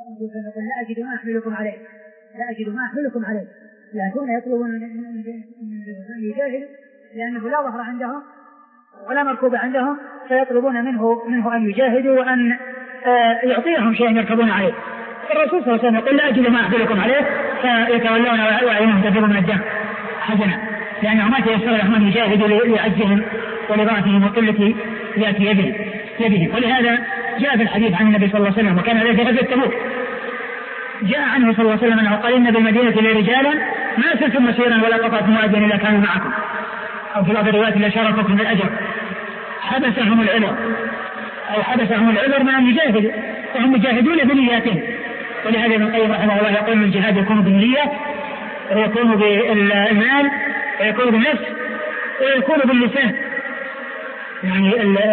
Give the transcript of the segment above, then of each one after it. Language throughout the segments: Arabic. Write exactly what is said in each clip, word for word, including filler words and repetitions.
يقول لا أجد ما أحملكم عليه لا أجد ما أحملكم عليه لكن يطلبون من الإنسان يجاهد لأنه لا ظهر عندهم ولا مركوب عندهم فيطلبون منه منه أن يجاهدوا وأن يعطيهم شيء يركبون عليه. الرسول صلى الله عليه وسلم يقول لا أجد ما أحملكم عليه فيتولون وأعينهم تفيض من الدم حزنا لأنه ما تيسر لهم أن يجاهدوا لعجزهم ولضعفهم وقلة ذات يدهم يدهم. ولهذا جاء في الحديث عن النبي صلى الله عليه وسلم وكان ذلك في غزوة تبوك جاء عنه صلى الله عليه وسلم أنه قال إن بالمدينة لرجالا ما سلتم مسيرا ولا قطعتم واديا إلا كانوا معكم أو في بعض الروايات لا شاركوكم بالأجر حبسهم العذر أو حبسهم العذر من أن يجاهدوا وهم يجاهدون بنياتهم. ولهذا ابن القيم رحمه الله يقول الجهاد يكون بالنية ويكون بالمال ويكون بالنفس ويكون باللسان يعني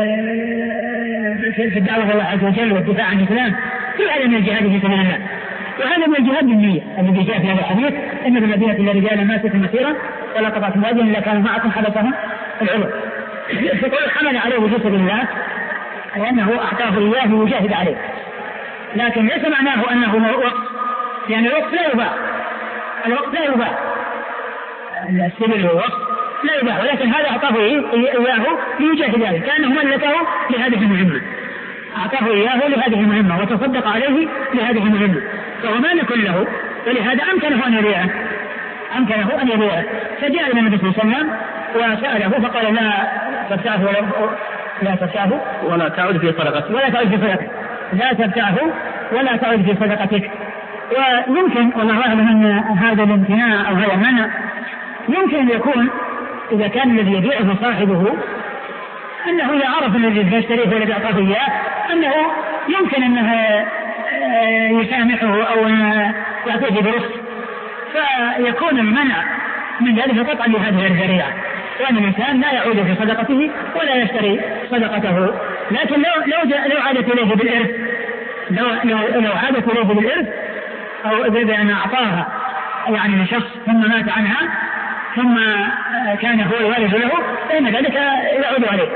في الدعوة الله عز وجل والدفاع عن الإسلام كل هذا من الجهاد في سبيل الله. وهذا من الجهاد بالنية الذي جاء في هذا الحديث إن بالمدينة لرجالا ما سلتم مسيرا ولا قطعتم واديا إلا كانوا معكم حبسهم العذر. فقال حمل عليه في سبيل الله لأنه أعطاه إياه يجاهد عليه لكن ليس معناه أنه وقت يعني الوقت لا يباع الوقت لا يباع السبيل هو وقت لا يباع ولكن هذا أعطاه إياه ليجاهد عليه كأنه ملكه لهذه المهمة أعطاه إياه لهذه المهمة وتصدق عليه لهذه المهمة فهو مالك له ولهذا أمكنه أن يبيعه أمكنه أن يبيعه. فجاء إلى النبي صلى الله عليه وسلم وسأله فقال لا تبتعه ولا لا تبتعه ولا تعود في صدقتك ولا تعود في صدقتك لا تبتعه ولا تعود في صدقتك. ويمكن والله أعلم أن هذا الامتناع أو هذا المنع يمكن أن يكون إذا كان الذي يبيعه صاحبه أنه إذا عرف الذي يشتريه والذي أعطاه إياه أنه يمكن أنه يسامحه أو يعطيه برفق فيكون المنع من ذلك قطعا لهذه الذريعة وأن الإنسان لا يعود في صدقته ولا يشتري صدقته. لكن لو لو, لو عادت إليه بالإرث لو, لو, لو عادت إليه بالإرث أو بأن أعطاها يعني لشخص ثم مات عنها ثم كان هو الوارث له فإن ذلك يعود عليه.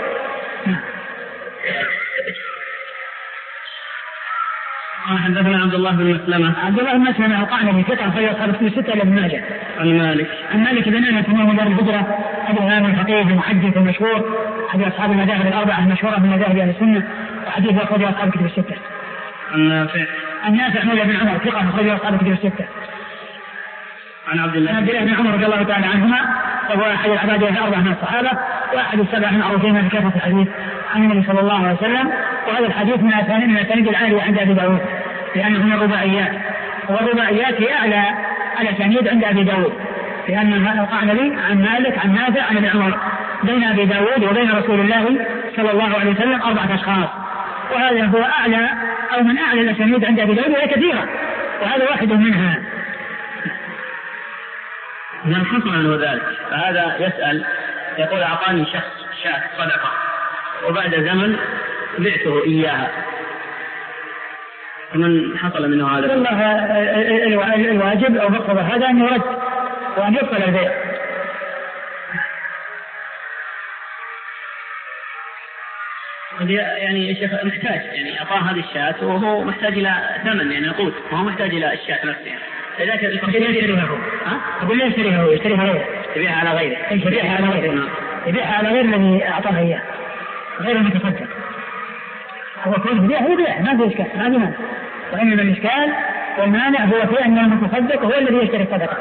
حدثنا عبد الله بن مسلمة عبد الله بن مسلمة وقعنا في فترة في أصحاب في ستة لابن ماجه عن مالك عن مالك بن أنس من دار الهجرة أبو هاني الفقيه المحدث المشهور أحد أصحاب المذاهب الأربعة المشهورة من مذاهب أهل السنة وحديث أخرجه أصحاب الكتب الستة. عن نافع عن نافع مولى بن عمر ثقة أخرجه أصحاب الكتب الستة. عن عبد الله بن عمر رضي الله تعالى عنهما وهو أحد العباد الأربعة من الصحابة وأحد السبع المعروفين بكثرة الحديث عن النبي صلى الله عليه وسلم. وهذا الحديث من الأسانيد العالية عند أبي داود لأنه من الرباعيات والرباعيات هي أعلى الأسانيد عند أبي داود لأن القعنبي عن مالك عن نافع عن ابن عمر بين أبي داود وبين رسول الله صلى الله عليه وسلم أربعة أشخاص وهذا هو أعلى أو من أعلى الأسانيد عند أبي داود وهي كثيرة وهذا واحد منها. من حصل عنه ذلك فهذا يسأل يقول أعطاني شخص شاة صدقة وبعد زمن بعته إياها فمن حصل منه هذا؟ والله الواجب أو مقتضى هذا أن يرد وأن يبطل البيع. يعني الشيخ محتاج يعني أعطاه هذه الشاة وهو محتاج إلى ثمن يعني نقود وهو محتاج إلى الشاة نفسها لذلك الفقير يشتريها هو ها أقول لا يشتريها هو يشتريها غيره يبيعها على غيره يبيعها على غيره يبيعها على غير الذي أعطاها إياه غير المتصدق هو كل يبيع يبيع ما في إشكال ما في مانع وإنما الإشكال والمانع هو في أن المتصدق هو الذي يشتري الصدقة.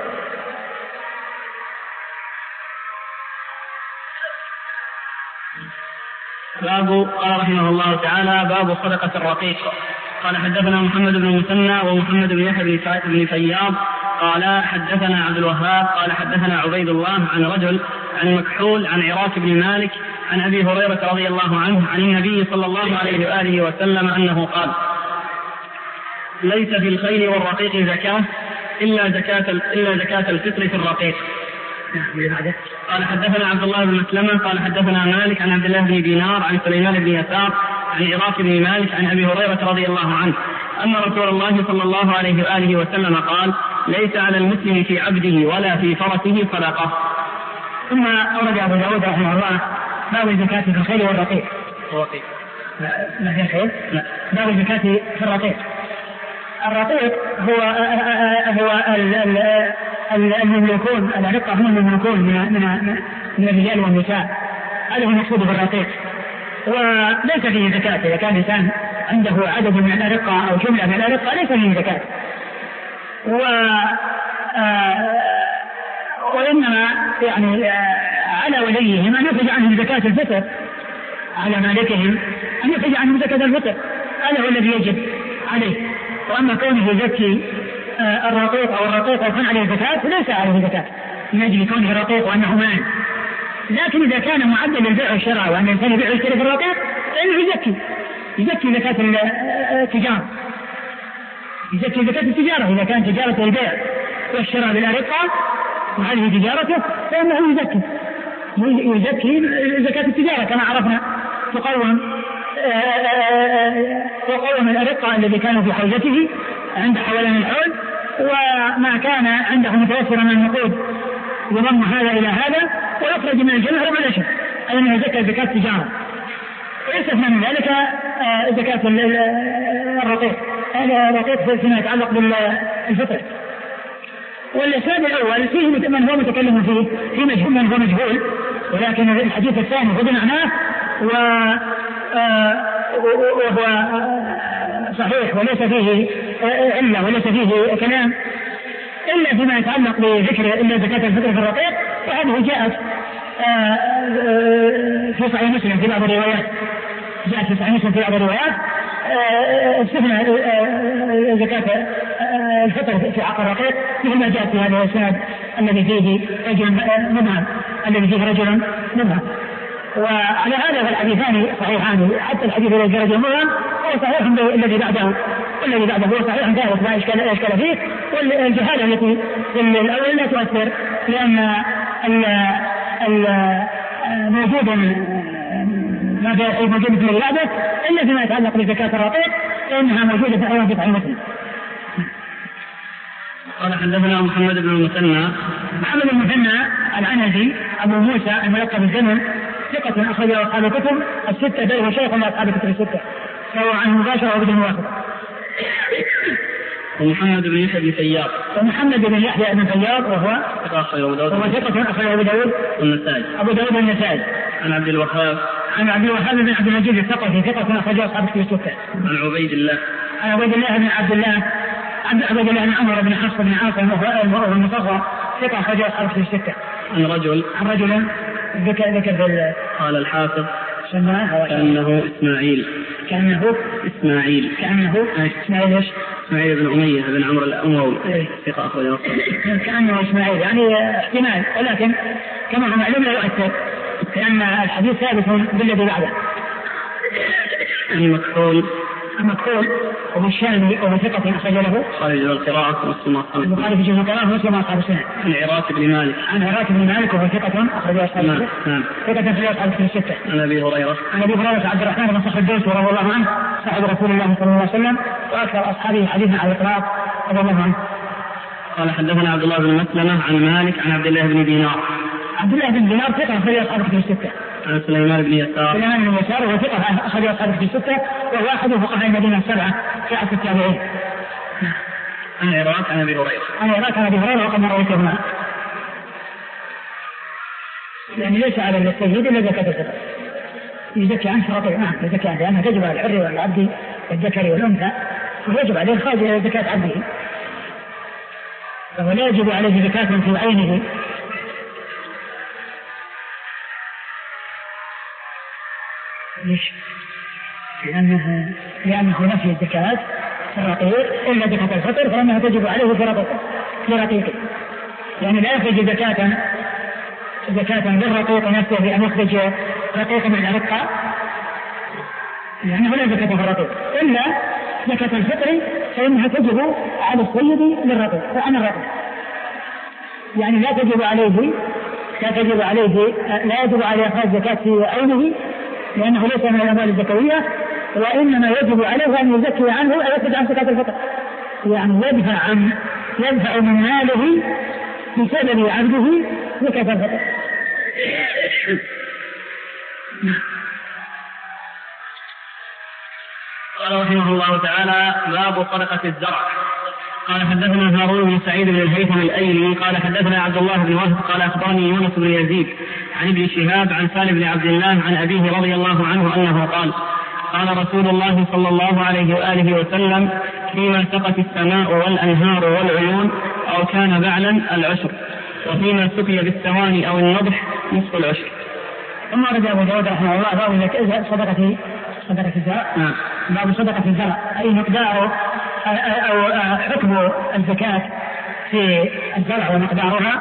باب قال رحمه الله تعالى باب صدقة الرقيق. قال حدثنا محمد بن مثنى ومحمد بن يحيى بن فياض قال حدثنا عبد الوهاب قال حدثنا عبيد الله عن رجل عن مكحول عن عراك بن مالك عن أبي هريرة رضي الله عنه عن النبي صلى الله عليه وآله وسلم أنه قال ليس في الخيل والرقيق زكاة إلا زكاة إلا زكاة الفطر في الرقيق. قال حدثنا عبد الله بن مسلمة قال حدثنا مالك عن عبد الله بن دينار عن سليمان بن يسار عن عراك بن مالك عن أبي هريرة رضي الله عنه أن رسول الله صلى الله عليه وآله وسلم قال ليس على المسلم في عبده ولا في فرسه صدقة. ثم أورد أبو داود رحمه الله باب زكاة في الخيل والرقيق. الرقيق لا في الخيل لا باب زكاة في الرقيق. الرقيق هو هو المملوكون، الأرقة هم المملوكون من من من الرجال والنساء، هذا هو المقصود بالرقيق. وليس فيه زكاة إذا كان الإنسان عنده عدد من الأرقة أو جملة من الأرقة ليس فيه زكاة. و وإنما يعني على وليهم أن يخرج عنهم زكاة الفطر، على مالكهم أن يخرج عنهم زكاة الفطر، هذا هو الذي يجب عليه. وأما كونه يزكي الرقيق أو الرقيق يكون عليه زكاة فليس عليه زكاة من أجل كونه رقيق وأنه مال. لكن إذا كان معدل البيع والشراء وأن الإنسان يبيع ويشتري في الرقيق فإنه يزكي يزكي زكاة التجارة، يزكي زكاة التجارة إذا كان تجارة البيع والشراء بالأرقة وهذه تجارته فإنه يزكي يزكي زكاة التجارة كما عرفنا. تقوم تقوم الأرقة الذي كانوا في حوزته عند حولان الحول، وما كان عنده متوفرا من النقود يضم هذا إلى هذا ويخرج من الجمع ربع العشر، أي أنه زكاة زكاة التجارة. ويستثنى من ذلك زكاة الرقيق، هذا الرقيق فيما يتعلق بالفطر. والإسناد الأول فيه من هو متكلم فيه في مجهول من هو مجهول، ولكن الحديث الثاني هو بمعناه وهو صحيح وليس فيه علة وليس فيه كلام إلا فيما يتعلق بذكر إلا زكاة الفطر في الرقيق، وهذه جاءت في صحيح مسلم في بعض الروايات، جاءت في صحيح مسلم في بعض الروايات استثنى زكاة الفطر في حق الرقيق مثل ما جاءت في هذا الإسناد الذي فيه رجل مبهم الذي فيه رجل مبهم. وعلى هذا فالحديثان صحيحان، حتى الحديث الذي رجل مبهم هو صحيح الذي بعده والذي بعده هو صحيح ذلك لا إشكال إشكال فيه. والجهالة التي في الأول لا تؤثر لأن الموجود ما في موجود في العبادة إلا فيما يتعلق بزكاة الرقيق فإنها موجودة في أيضا في صحيح مسلم. قال حدثنا محمد بن المثنى محمد بن المثنى العنزي أبو موسى الملقب بالزمن ثقة أخرج أصحاب الكتب الستة بل هو شيخ من أصحاب الكتب الستة فهو عنه مباشرة وبدون واسطة. ومحمد بن يحيى بن فياض ومحمد بن يحيى بن فياض وهو وهو ثقة أخرج أبو داود والنسائي أبو داود والنسائي. عن عبد الوهاب عن عبد الوهاب بن عبد المجيد الثقفي ثقة أخرج أصحاب الكتب الستة. عن عبيد الله عن عبيد الله بن عبد الله عبد عبيد الله بن عمر بن حفص بن عاصم وهو المصغر ثقة أخرج أصحاب الكتب الستة. عن رجل عن رجل ذكر ذكر قال الحافظ سماه كأنه إسماعيل كأنه إسماعيل كأنه إسماعيل إيش إسماعيل بن أمية بن عمرو الأموي ثقة أخرج أصحاب كأنه إسماعيل يعني احتمال، ولكن كما هو معلوم لا يؤثر لأن الحديث ثابت بالذي بعده. المكحول المكحول وبالشامي وبثقة أخرج له خارج القراءة ومسلم أصحاب البخاري في جزء القراءة ومسلم أصحاب السنة. عن عراك بن مالك عن عراك بن مالك وهو ثقة أخرج أصحاب السنة. نعم ثقة أخرج أصحاب السنة. عن أبي هريرة عن أبي هريرة عبد الرحمن بن صخر الدوسي رضي الله عنه صاحب رسول الله صلى الله عليه وسلم وأكثر أصحابه حديثا على الإطلاق رضي الله عنه. قال حدثنا عبد الله بن مسلمة عن مالك عن عبد الله بن دينار عبد الله بن دينار ثقة أخرج أصحاب الستة. عن سليمان بن يسار سليمان بن يسار وهو ثقة أخرج أصحاب الستة وهو أحد فقهاء المدينة السبعة في عصر التابعين. عن عراك عن أبي هريرة عن عراك عن أبي هريرة وقد رويتهما. يعني ليس على السيد إلا زكاة الفطر يزكي عن شرطه نعم يزكي عنه لأنها تجب على الحر والعبد والذكر والأنثى ويجب عليه خارج زكاة عبده فهو لا يجب عليه زكاة في عينه. ليش؟ لأنه لأنه نفي الزكاة في الرقيق إلا زكاة الفطر فإنها تجب عليه في رقيقه في رقيقه يعني لا يخرج زكاة زكاة بالرقيق نفسه بأن يخرج رقيق من الرقة لأنه لا زكاة في الرقيق إلا زكاة الفطر فإنها تجب على السيد للرقيق وعن الرقيق يعني لا تجب عليه لا تجب عليه لا يجب عليه إخراج زكاة في عينه لأنه ليس من الأموال الزكوية وإنما يجب عليه أن يزكي عنه أو يخرج عن زكاة الفطر يعني يدفع عن يدفع من ماله بسبب عبده زكاة الفطر. قال رحمه الله تعالى: باب صدقة الزرع. قال حدثنا هارون بن سعيد بن الهيثم الأيلي قال حدثنا عبد الله بن وهب قال أخبرني يونس بن يزيد عن ابن شهاب عن سالم بن عبد الله عن أبيه رضي الله عنه أنه قال: قال رسول الله صلى الله عليه وآله وسلم: فيما سقت السماء والأنهار والعيون أو كان بعلا العشر، وفيما سقي بالثواني أو النضح نصف العشر. ثم رد أبو داود رحمه الله باب صدقة صدقة الزرع. باب صدقة الزرع أي مقدار أو حكم الزكاة في الزرع ومقدارها.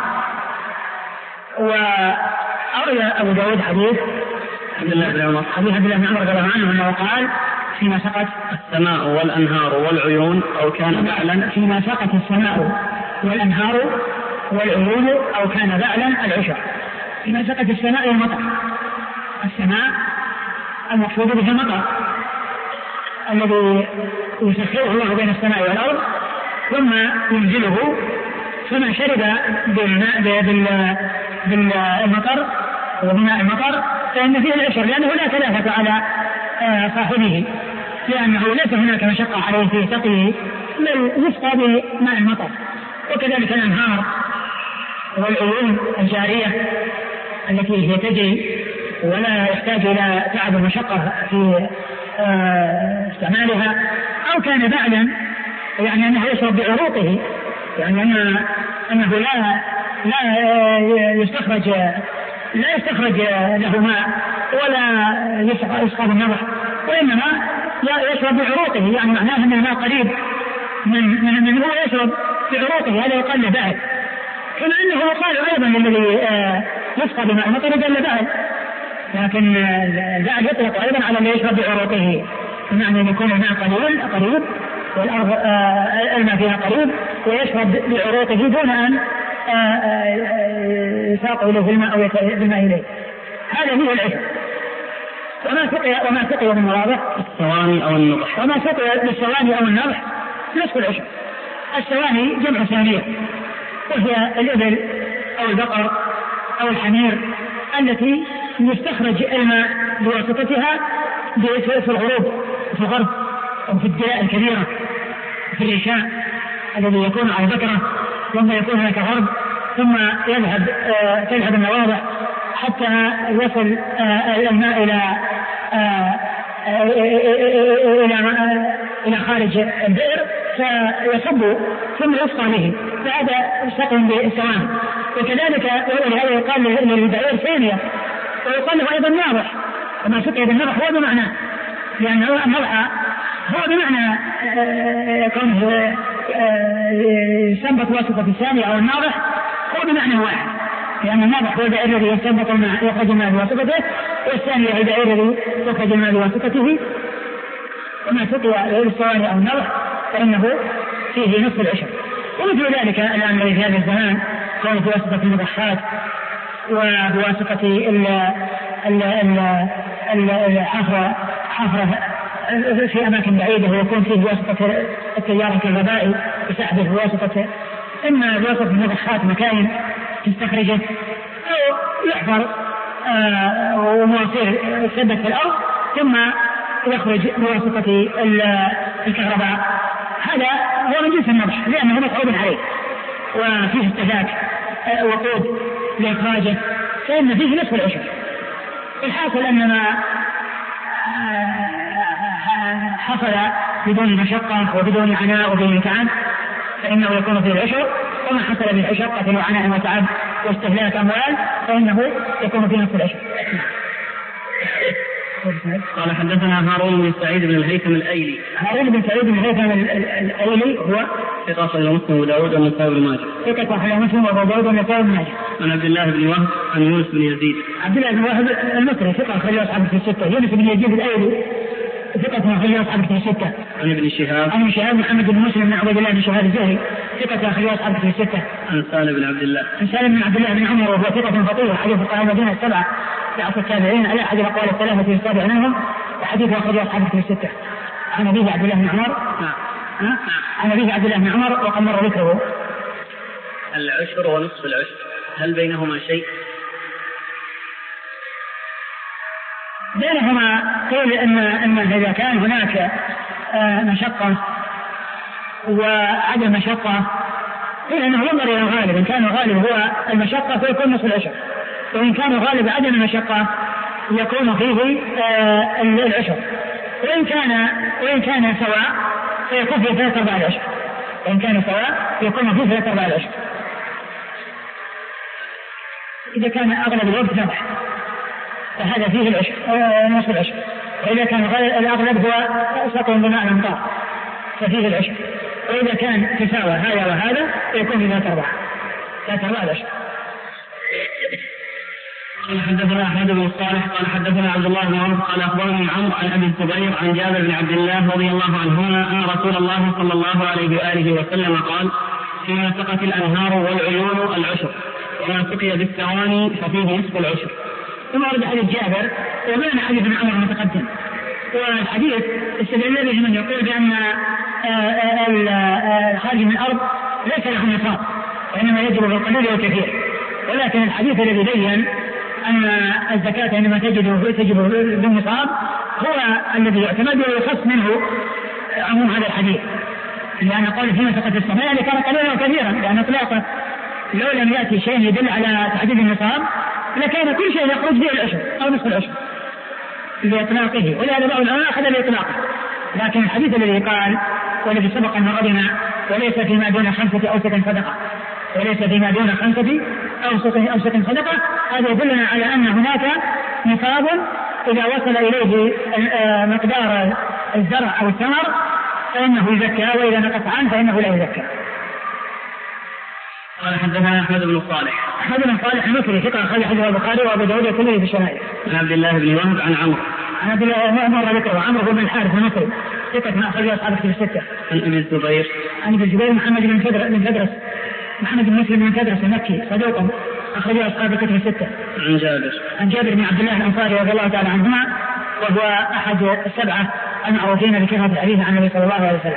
وأروي أبو داود حديث عبد الله بن عمر حديث عبد الله بن عمر رضي الله عنه أنه قال: فيما سقت السماء والأنهار والعيون أو كان بعلا فيما سقت السماء والأنهار والعيون أو كان بعلا العشر. فيما سقت السماء والمطر. السماء المقصود به المطر الذي يسخره الله بين السماء والأرض ثم ينزله، فمن شرب بالمطر وبماء المطر فإن فيه العشر، لأنه لا تلافت على صاحبه، لأنه ليس هناك مشقة عليه في سقيه بل يسقى بماء المطر. وكذلك الأنهار والعيون الجارية التي هي تجري ولا يحتاج إلى تعب ومشقة في استعمالها، أو كان بعلا يعني أنه يشرب بعروقه، يعني أنه لا لا يستخرج لا يستخرج له ماء ولا يسقى بالنضح، وإنما يشرب بعروقه، يعني معناه أن الماء قريب من من من هو يشرب بعروقه، هذا يقال له بعل. كما أنه يقال أيضا الذي يسقى بماء المطر يقال له بعل، لكن البعل يطلق أيضا على الذي يشرب بعروقه، بمعنى أن يكون الماء قليل قريب والأرض الماء فيها قريب ويشرب بعروقه دون أن يساق إليه الماء أو يتم إليه. هذا هو العشر. وما سقي وما سقي من الواضح الثواني أو النضح، وما سقي بالثواني أو النضح نصف العشر. الثواني جمع ثانية، وهي الإبل أو البقر أو الحمير التي يستخرج الماء بواسطتها في الغروب في الغرب أو في الدلاء الكبيرة في العشاء الذي يكون على بكرة، ثم يكون هناك غرب، ثم يذهب آه تذهب النواضح حتى يصل آه الماء إلى آه إلى آه إلى خارج البئر فيصب ثم يسقى به، فهذا سقي بالثواني. وكذلك ولهذا يقال للبعير ثانية، ويقال له أيضا ناضح، وما سقي بالنضح هو بمعنى، لأن النضح هو بمعنى كونه يستنبط واسطة الثانية أو الناضح هو بمعنى واحد، لأن الناضح هو البعير الذي يستنبط الماء يخرج الماء بواسطته، والثاني هو البعير الذي يخرج الماء بواسطته. وما سقي بالثواني أو النضح فإنه فيه نصف العشر. ومثل ذلك الآن في هذا الزمان كون بواسطة المضحات وبواسطة الحفرة حفرة في أماكن بعيدة، ويكون فيه بواسطة التيار الكهربائي يسحبه بواسطة إما بواسطة المضحات مكاين تستخرجه أو يحفر ومواصير تثبت في الأرض ثم يخرج بواسطة الكهرباء. هذا هو من جنس النضح لأنه متعود عليه وفيه استهلاك وقود لإخراجه، فإن فيه نصف العشر. الحاصل أن ما حصل بدون مشقة وبدون عناء وبدون تعب فإنه يكون فيه العشر، وما حصل بمشقة وعناء وتعب واستهلاك أموال فإنه يكون فيه نصف العشر. قال حدثنا هارون بن سعيد بن الهيثم الأيلي. هارون بن سعيد بن الهيثم الأيلي هو ثقة أخرجه مسلم وداود والنسائي بن ماجه. ثقة أخرجه مسلم وداود والنسائي بن ماجه. عن عبد الله بن وهب عن يونس بن يزيد. عبد الله بن وهب المصري ثقة أخرجه أصحاب في الستة. يونس بن يزيد الأيلي ثقة أخرجه أصحاب في الستة. عن ابن شهاب. عن شهاب محمد بن مسلم بن عبد الله بن شهاب الزهري ثقة أخرجه أصحاب في الستة. عن سالم بن عبد الله. عن سالم بن عبد الله بن عمر وهو ثقة فقيه حديث فقهاء المدينة السبعة في عصر التابعين على أحد الأقوال الثلاثة السابع منهم، وحديث أخرجه أصحاب في الستة. عن أبيه عبد الله بن عمر. نعم. عن أبيه عبد الله بن عمر وقد مر ذكره. العشر ونصف العشر هل بينهما شيء؟ بينهما قيل ان ان اذا كان هناك مشقة وعدم مشقة، لأنه ينظر إلى الغالب، إن كان الغالب هو المشقة فيكون نصف العشر، وإن كان الغالب عدم المشقة يكون فيه العشر، وإن كان وإن كان سواء فيكون فيه ثلاثة أرباع العشر، وإن كان سواء يكون فيه ثلاثة أرباع العشر إذا كان أغلب الوقت ذبح فهذا فيه العشر نصف العشر، وإذا كان الأغلب هو سقي بماء الأمطار ففيه العشر، وإذا كان تساوى هذا وهذا يكون فيه ثلاثة أرباع ثلاثة أرباع العشر. قال حدثنا أحمد بن الصالح قال حدثنا عبد الله بن عمرو قال أخبرني عمرو عن أبي الزبير عن جابر بن عبد الله رضي الله عنهما أن رسول الله صلى الله عليه وآله وسلم قال فيما سقت الأنهار والعيون العشر وما سقي بالثواني ففيه نصف العشر. ثم ورد حديث جابر وبين حديث ابن عمر المتقدم، والحديث استدل به من يقول بأن الخارج من الأرض ليس له نصاب وإنما يجب بالقليل والكثير، ولكن الحديث الذي بين أن الزكاة عندما تجد تجب بالنصاب هو الذي يعتمد ويخص منه عموم هذا الحديث، لأن قول فيما سقط السماء يعني كان قليلا وكثيرا، لأن إطلاقه لو لم يأتي شيء يدل على تحديد النصاب لكان كل شيء يخرج به العشر أو نصف العشر بإطلاقه، ولهذا بعض العلماء أخذ بإطلاقه. لكن الحديث الذي قال والذي سبق أن غدنا وليس فيما دون خمسة أوسق صدقة وليس فيما دون خمسة أوسق صدقة، هذا يدلنا على أن هناك نصاب إذا وصل إليه مقدار الزرع أو الثمر فإنه يزكى، وإذا نقص عنه فإنه لا يزكى. قال حدثنا أحمد بن صالح أحمد بن صالح المصري ثقة أخرج حديثه البخاري وأبو داود والترمذي في الشمائل. عن عبد الله بن وهب عن عمرو عن عبد الله مر ذكره وعمرو بن الحارث المصري ثقة من أخرج أصحاب الكتب الستة. عن ابن الزبير عن ابن الزبير محمد بن فدرس محمد بن مسلم بن فدرس المكي صدوق أخرج أصحاب الكتب الستة. عن جابر عن جابر بن عبد الله الأنصاري رضي الله تعالى عنهما وهو أحد السبعة المعروفين بكثرة الحديث عن النبي صلى الله عليه وسلم.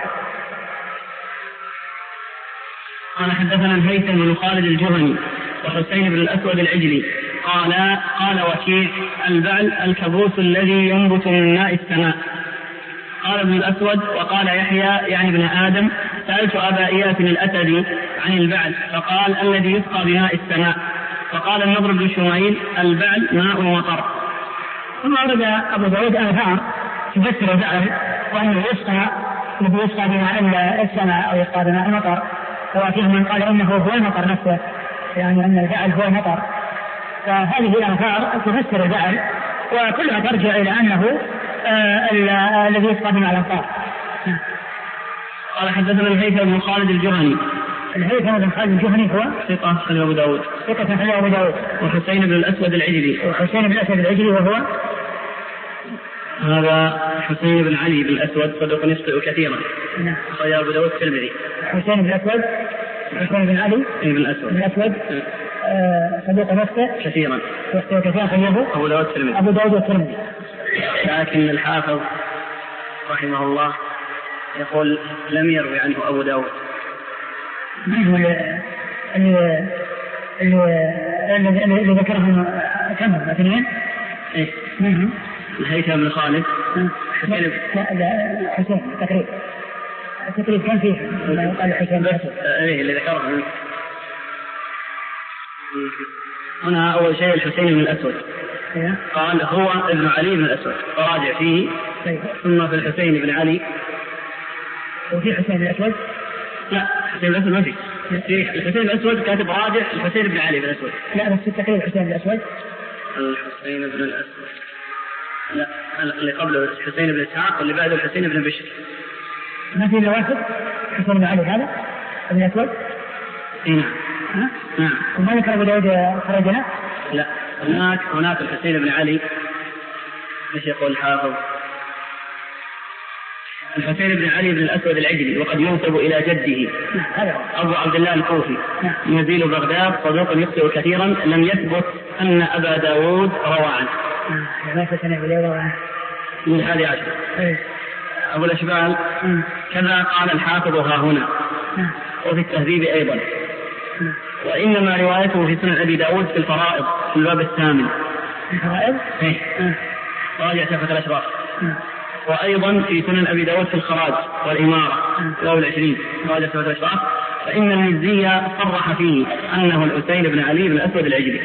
قال حدثنا الهيثم بن خالد الجهني وحسين بن الأسود العجلي قال قال وكيع البعل الكبوس الذي ينبت من ماء السماء. قال ابن الأسود وقال يحيى يعني ابن آدم سألت أبا إياس الأسدي عن البعل فقال الذي يسقى بماء السماء. فقال النضر بن شميل البعل ماء ومطر. ثم أورد أبو داود آثار تفسر البعل وأنه يسقى الذي يسقى بماء السماء أو يسقى بماء المطر، وفيه من قال إنه هو المطر نفسه، يعني أن البعل هو المطر. فهذه الآثار تفسر البعل وكلها ترجع إلى أنه آه الذي يسقى بماء الأمطار. قال حدثنا الهيثم بن خالد الجهني. الهيثم بن خالد الجهني هو ثقة أخرج أبو داود. ثقة أخرج أبو داود. وحسين بن الأسود العجلي. وحسين بن الأسود العجلي وهو هذا حسين بن علي بن الأسود صدق يخطئ كثيرا. نعم. أخرج أبو داود الترمذي. حسين بن الأسود حسين بن علي بن الأسود بن الأسود صدوق يخطئ كثيرا. يخطئ كثيرا أخرجه أبو داود الترمذي. أبو داود الترمذي. لكن الحافظ رحمه الله يقول لم يروي عنه أبو داود. من هو اللي اللي اللي ذكره كم اثنين؟ إيه. منهم الهيثم بن خالد. حسين حسين تقريبا التقريب كان فيه ما يقال حسين بن الأسود. إيه اللي ذكره هنا أول شيء الحسين بن الأسود. قال هو ابن علي بن الأسود فراجع فيه. ثم في الحسين بن علي وفي حسين الأسود. لا حسين الأسود ما في. في الحسين الأسود كاتب راجع الحسين بن علي بن الأسود. لا بس التقريب الحسين الأسود. الحسين بن الأسود لا اللي قبله الحسين بن إسحاق واللي بعده الحسين بن بشر. ما في إلا واحد حسين بن علي هذا ابن الأسود. نعم. ها؟ نعم. وما ذكر أبو داود خرجنا؟ لا هناك هناك الحسين بن علي. ايش يقول الحافظ؟ الحسين بن علي بن الأسود العجلي وقد ينسب إلى جده أبو عبد الله الكوفي نزيل بغداد صدوق يخطئ كثيرا لم يثبت أن أبا داود روى عنه. من هذه عشر. أبو الأشبال كذا قال الحافظ ها هنا وفي التهذيب أيضا. وإنما روايته في سنن أبي داود في الفرائض في الباب الثامن. الفرائض؟ إيه. راجع شفة الأشراف. وأيضا في سنن أبي داود في الخراج والإمارة باب العشرين خراج سبعة الأشراف، فإن المزي صرح فيه أنه الحسين بن علي بن الأسود العجلي.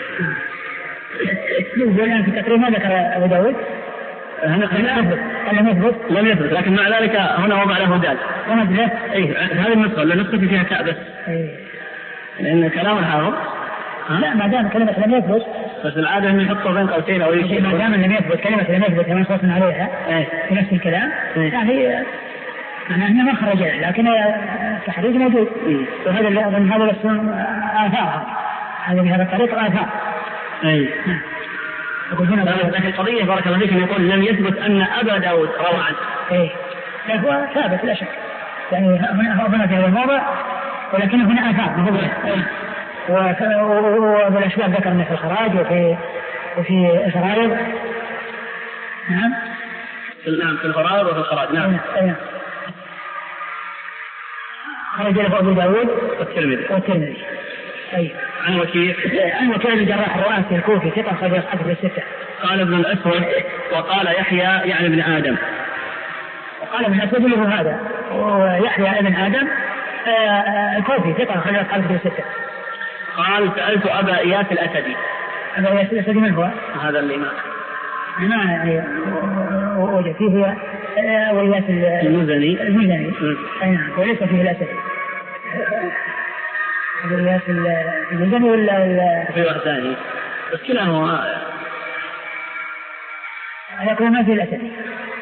الآن في التقريب ما ذكر أبو داود هنا لم يثبت لم يثبت لكن مع ذلك هنا وضع له دال ومدله. أي هذه النسخة ولا نسخة فيها تاء بس لأن كلام الحافظ لا ما دام كلمة لم يثبت بس العادة أن يحطوا بين قوسين أو شيء ما دام لم يثبت كلمة لم يثبت كما صوتنا عليها في نفس الكلام يعني أنه ما خرج لكن التحريج موجود وهذا اللي أظن هذا بس آثار هذا بهذا الطريق آثار. أي يقول هنا لكن القضية بارك الله فيكم يقول لم يثبت أن أبا داود روى عنه. إيه هو ثابت لا شك يعني هنا هنا في هذا الموضع ولكن هنا آثار وبالأشباه ذكرنا في الخراج وفي وفي الفرائض. نعم نعم في الفرائض وفي الخراج. نعم أيه. خرج له أبو داود والترمذي والترمذي. أي عن وكيع عن وكيع بن الجراح الرؤاسي الكوفي ثقة خرج أصحابه في الستة. قال ابن الأسود وقال يحيى يعني ابن آدم. وقال ابن الأسود له هذا ويحيى ابن آدم الكوفي ثقة خرج أصحابه في الستة. قال سألت أبا إياس الأسدي. أبا إياس الأسدي من هو؟ هذا اللي ما ما يعني وجد فيه وإياس المزني المزني أي نعم وليس فيه الأسدي. وإياس المزني ولا في واحد ثاني بس كلاهما يقول ما فيه الأسدي.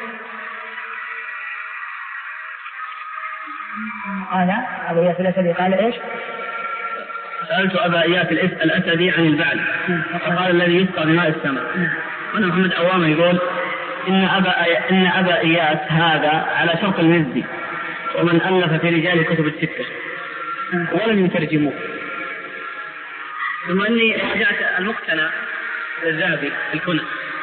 قال أبو إياس الأسدي قال إيش؟ سألت أبا إياس الأسدي عن البعل فقال الذي يسقى بماء السماء. وأنا محمد أوامة يقول إن أبا إن أبا إياس هذا على شرط المزي ومن ألف في رجال الكتب الستة ولم يترجموه. ثم أني رجعت المقتنع للذهبي الكنى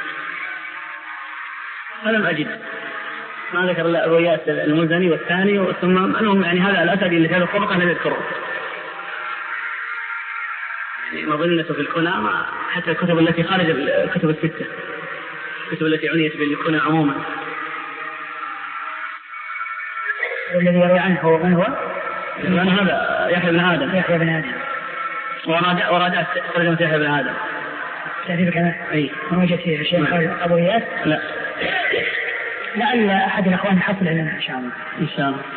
فلم أجد ما ذكر إلا أبو إياس المزني والثاني ثم أنهم يعني هذا الأسدي اللي في هذه الطرقة لم يذكره. مظنته في الكنى حتى الكتب التي خارج الكتب الستة الكتب التي عنيت بالكنى عموما. والذي يروي عنه من هو؟ من هذا يحيى بن آدم. يحيى بن آدم وراجع وراجعت ترجمة يحيى بن آدم. تعريف كمان؟ أي ما وجدت فيه شيء قال أبو إياس؟ لا لعل أحد الأخوان يحصل علمنا إن شاء الله. إن شاء الله.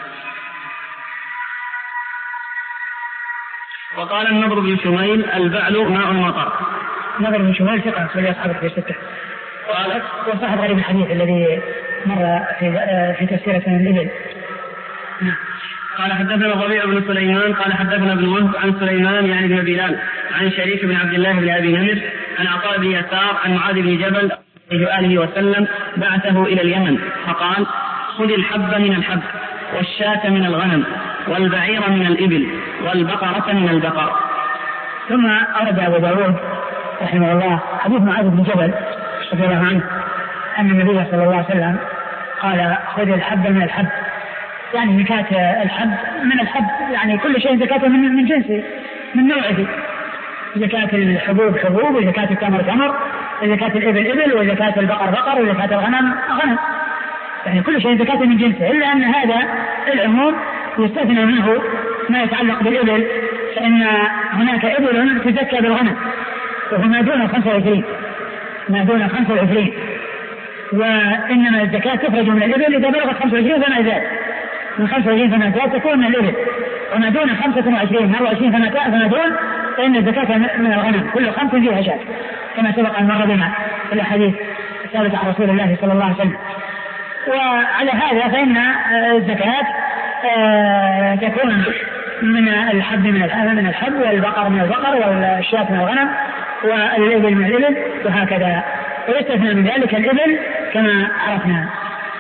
وقال النضر بن شميل البعل ماء المطر. النضر بن شميل ثقة خرج أصحابه في الستة. قال وصاحب غريب الحديث الذي مر في في تفسير سنن الإبل. قال حدثنا الربيع بن سليمان قال حدثنا ابن وهب عن سليمان يعني بن بلال عن شريك بن عبد الله بن أبي نمر عن عطاء بن يسار عن معاذ بن جبل آله وسلم بعثه إلى اليمن فقال خذ الحب من الحب والشاة من الغنم والبعير من الإبل والبقرة من البقر. ثم أرد أبو داود رحمه الله حديث معاذ بن جبل رضي الله عنه أن النبي صلى الله عليه وسلم قال خذ الحب من الحب يعني زكاة الحب من الحب يعني كل شيء زكاة من من جنسه من نوعه. زكاة الحبوب حبوب وزكاة التمر تمر وزكاة الإبل إبل وزكاة البقر بقر وزكاة الغنم غنم يعني كل شيء زكاة من جنسه إلا أن هذا العموم يستثنى منه ما يتعلق بالإبل فإن هناك إبل تزكى بالغنم وهو ما دون خمسة وعشرين ما دون خمسة وعشرين وإنما الزكاة تخرج من الإبل إذا بلغت خمسة وعشرين فما زاد من خمسة وعشرين فما زاد تكون من الإبل وما دون خمسة وعشرين أربعة وعشرين فما دون فإن الزكاة من الغنم كل خمس فيها شاة كما سبق أن مر بنا في الحديث الثابت عن رسول الله صلى الله عليه وسلم. وعلى هذا فإن الزكاة تكون من الحب من الحب من الحب والبقر من البقر والشاة من الغنم والإبل من الإبل وهكذا ويستثنى من ذلك الإبل كما عرفنا.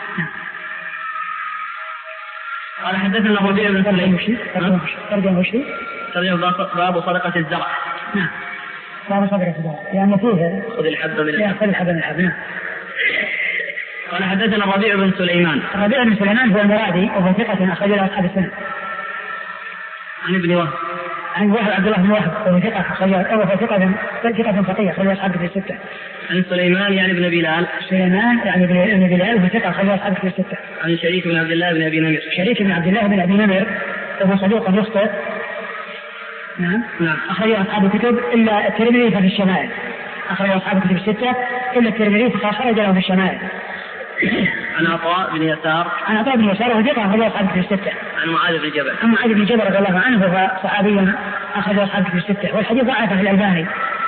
قال حدثنا الربيع بن سليمان ترجمة وشي ترجمة باب صدقة الزرع. نعم باب صدقة الزرع لأن فيه خذ الحب من الحب. خذ الحب من الحب. نعم. قال حدثنا الربيع بن سليمان. الربيع بن سليمان هو المرادي وهو ثقة أخرج له أصحاب السنة. عن ابن وهب عن وهب عبد الله بن وهب وهو ثقة وهو ثقة ثقة فقيه خرج أصحاب في الستة. عن سليمان يعني ابن بلال سليمان يعني ابن بلال وهو ثقة خرج أصحاب في الستة. عن شريك بن عبد الله بن أبي نمر شريك بن عبد الله بن أبي نمر وهو صدوق يخطئ. نعم نعم أخرج أصحاب الكتب إلا الترمذي ففي الشمائل. أخرج أصحاب الكتب الستة إلا الترمذي فخرج له في الشمائل. عن عطاء بن يسار عن عطاء بن يسار وهو ثقة أخرج أصحاب الكتب الستة. عن معاذ بن جبل عن معاذ بن جبل رضي الله عنه وهو صحابي أخرج أصحاب الكتب الستة. والحديث ضعفه الألباني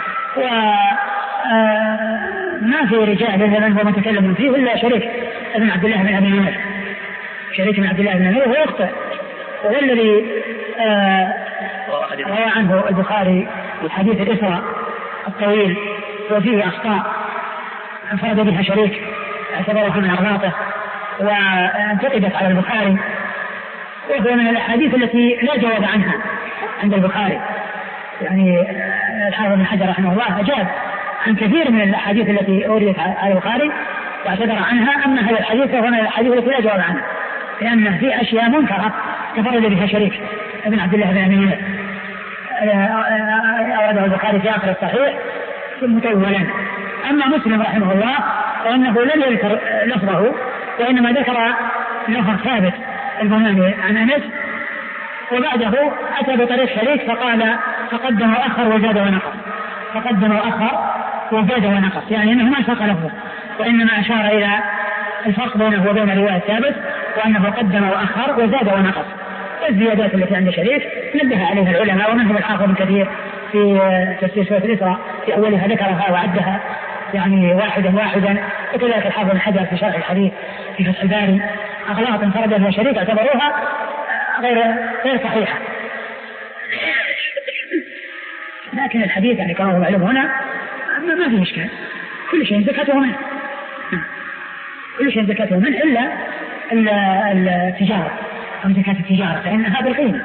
وما في رجال من هو متكلم فيه إلا شريك ابن عبد الله بن أبي نمر. شريك بن عبد الله بن نمر وهو يخطئ وهو الذي روى عنه البخاري حديث الإسراء الطويل وفيه أخطاء انفرد بها شريك اعتبرها من أغلاطه وانتقدت على البخاري، وهو من الأحاديث التي لا جواب عنها عند البخاري. يعني الحافظ بن حجر رحمه الله أجاب عن كثير من الأحاديث التي أوردت على البخاري واعتذر عنها، أما هذا الحديث فهو من الأحاديث التي لا جواب عنها لأن في أشياء منكرة تفرد بها شريك ابن عبد الله بن أبي نمر أورده البخاري في آخر الصحيح متولا. أما مسلم رحمه الله فإنه لم يذكر لفظه وإنما ذكر لفظ ثابت البناني عن أنس وبعده أتى بطريق شريك فقال فقدم وأخر وزاد ونقص. فقدم وأخر وزاد ونقص يعني أنه ما ساق لفظه وإنما أشار إلى الفرق بينه وبين رواية ثابت وأنه قدم وأخر وزاد ونقص. الزيادات التي عند شريك نبه عليها العلماء ومنهم الحافظ ابن كثير في تفسير سورة الإسراء في أولها ذكرها وعدها يعني واحدا واحدا، وكذلك الحافظ بن حجر في شرح الحديث في فتح الباري أغلاط انفرد بها شريك اعتبروها غير غير صحيحة. لكن الحديث يعني كما هو معلوم هنا ما في مشكلة، كل شيء زكاته منه كل شيء زكاته منه إلا التجارة أو زكاة التجارة فإنها بالقيمة.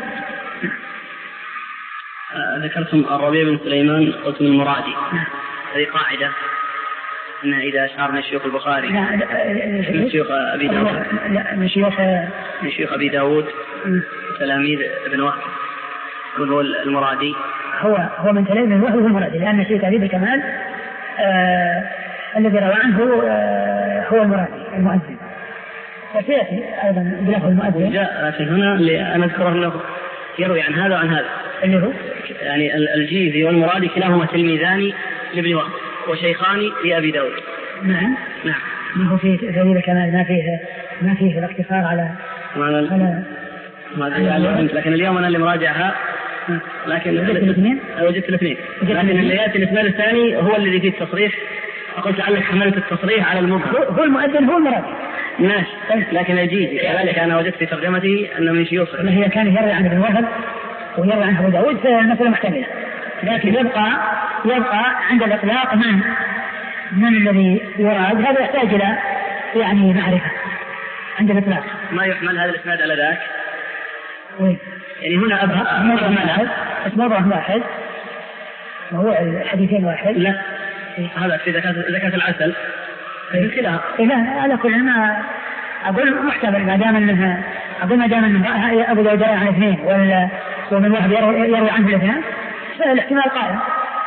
ذكرتم الربيع بن سليمان قلتم المرادي، هذه قاعدة أن إذا أشار من شيوخ البخاري من شيوخ أبي داود لا من شيوخ من شيوخ أبي داود تلاميذ ابن وهب هو المرادي هو هو من تلاميذ ابن وهب هو المرادي لأن شيخ أبي الكمال آه الذي روى عنه آه هو المرادي المؤذن وسيأتي أيضا بلفظ المؤذن جاء لكن هنا أنا أذكر أنه يروي عن هذا وعن هذا اللي هو يعني الجيزي والمرادي كلاهما تلميذان لابن وهب وشيخان لأبي داود. نعم نعم ما هو في تهذيب الكمال ما فيه ما فيه الاقتصار على على ما على لكن اليوم أنا اللي مراجعها لكن وجدت الاثنين وجدت الاثنين لكن اللي يأتي الاثنين الثاني هو الذي فيه التصريح فقلت لعلك حملت التصريح على المظهر هو المؤذن هو المرادي ماشي لكن الجيزي كذلك أنا وجدت في ترجمته أنه من شيوخه هي كان يروي عن ابن وهب ويروي عن أبو داود فالمسألة محتملة لكن يبقى يبقى عند الإطلاق من من الذي يراد هذا يحتاج إلى يعني معرفة عند الإطلاق ما يحمل هذا الإسناد على ذاك وين يعني هنا أبقى موضوع واحد بس موضوع واحد وهو الحديثين واحد لا هذا في زكاة زكاة العسل كلها لا على كل ما أقول محتمل ما دام أنها أقول ما دام أنه أبو داود عن اثنين ولا ومن واحد يروي عنه الاثنين فالاحتمال قائم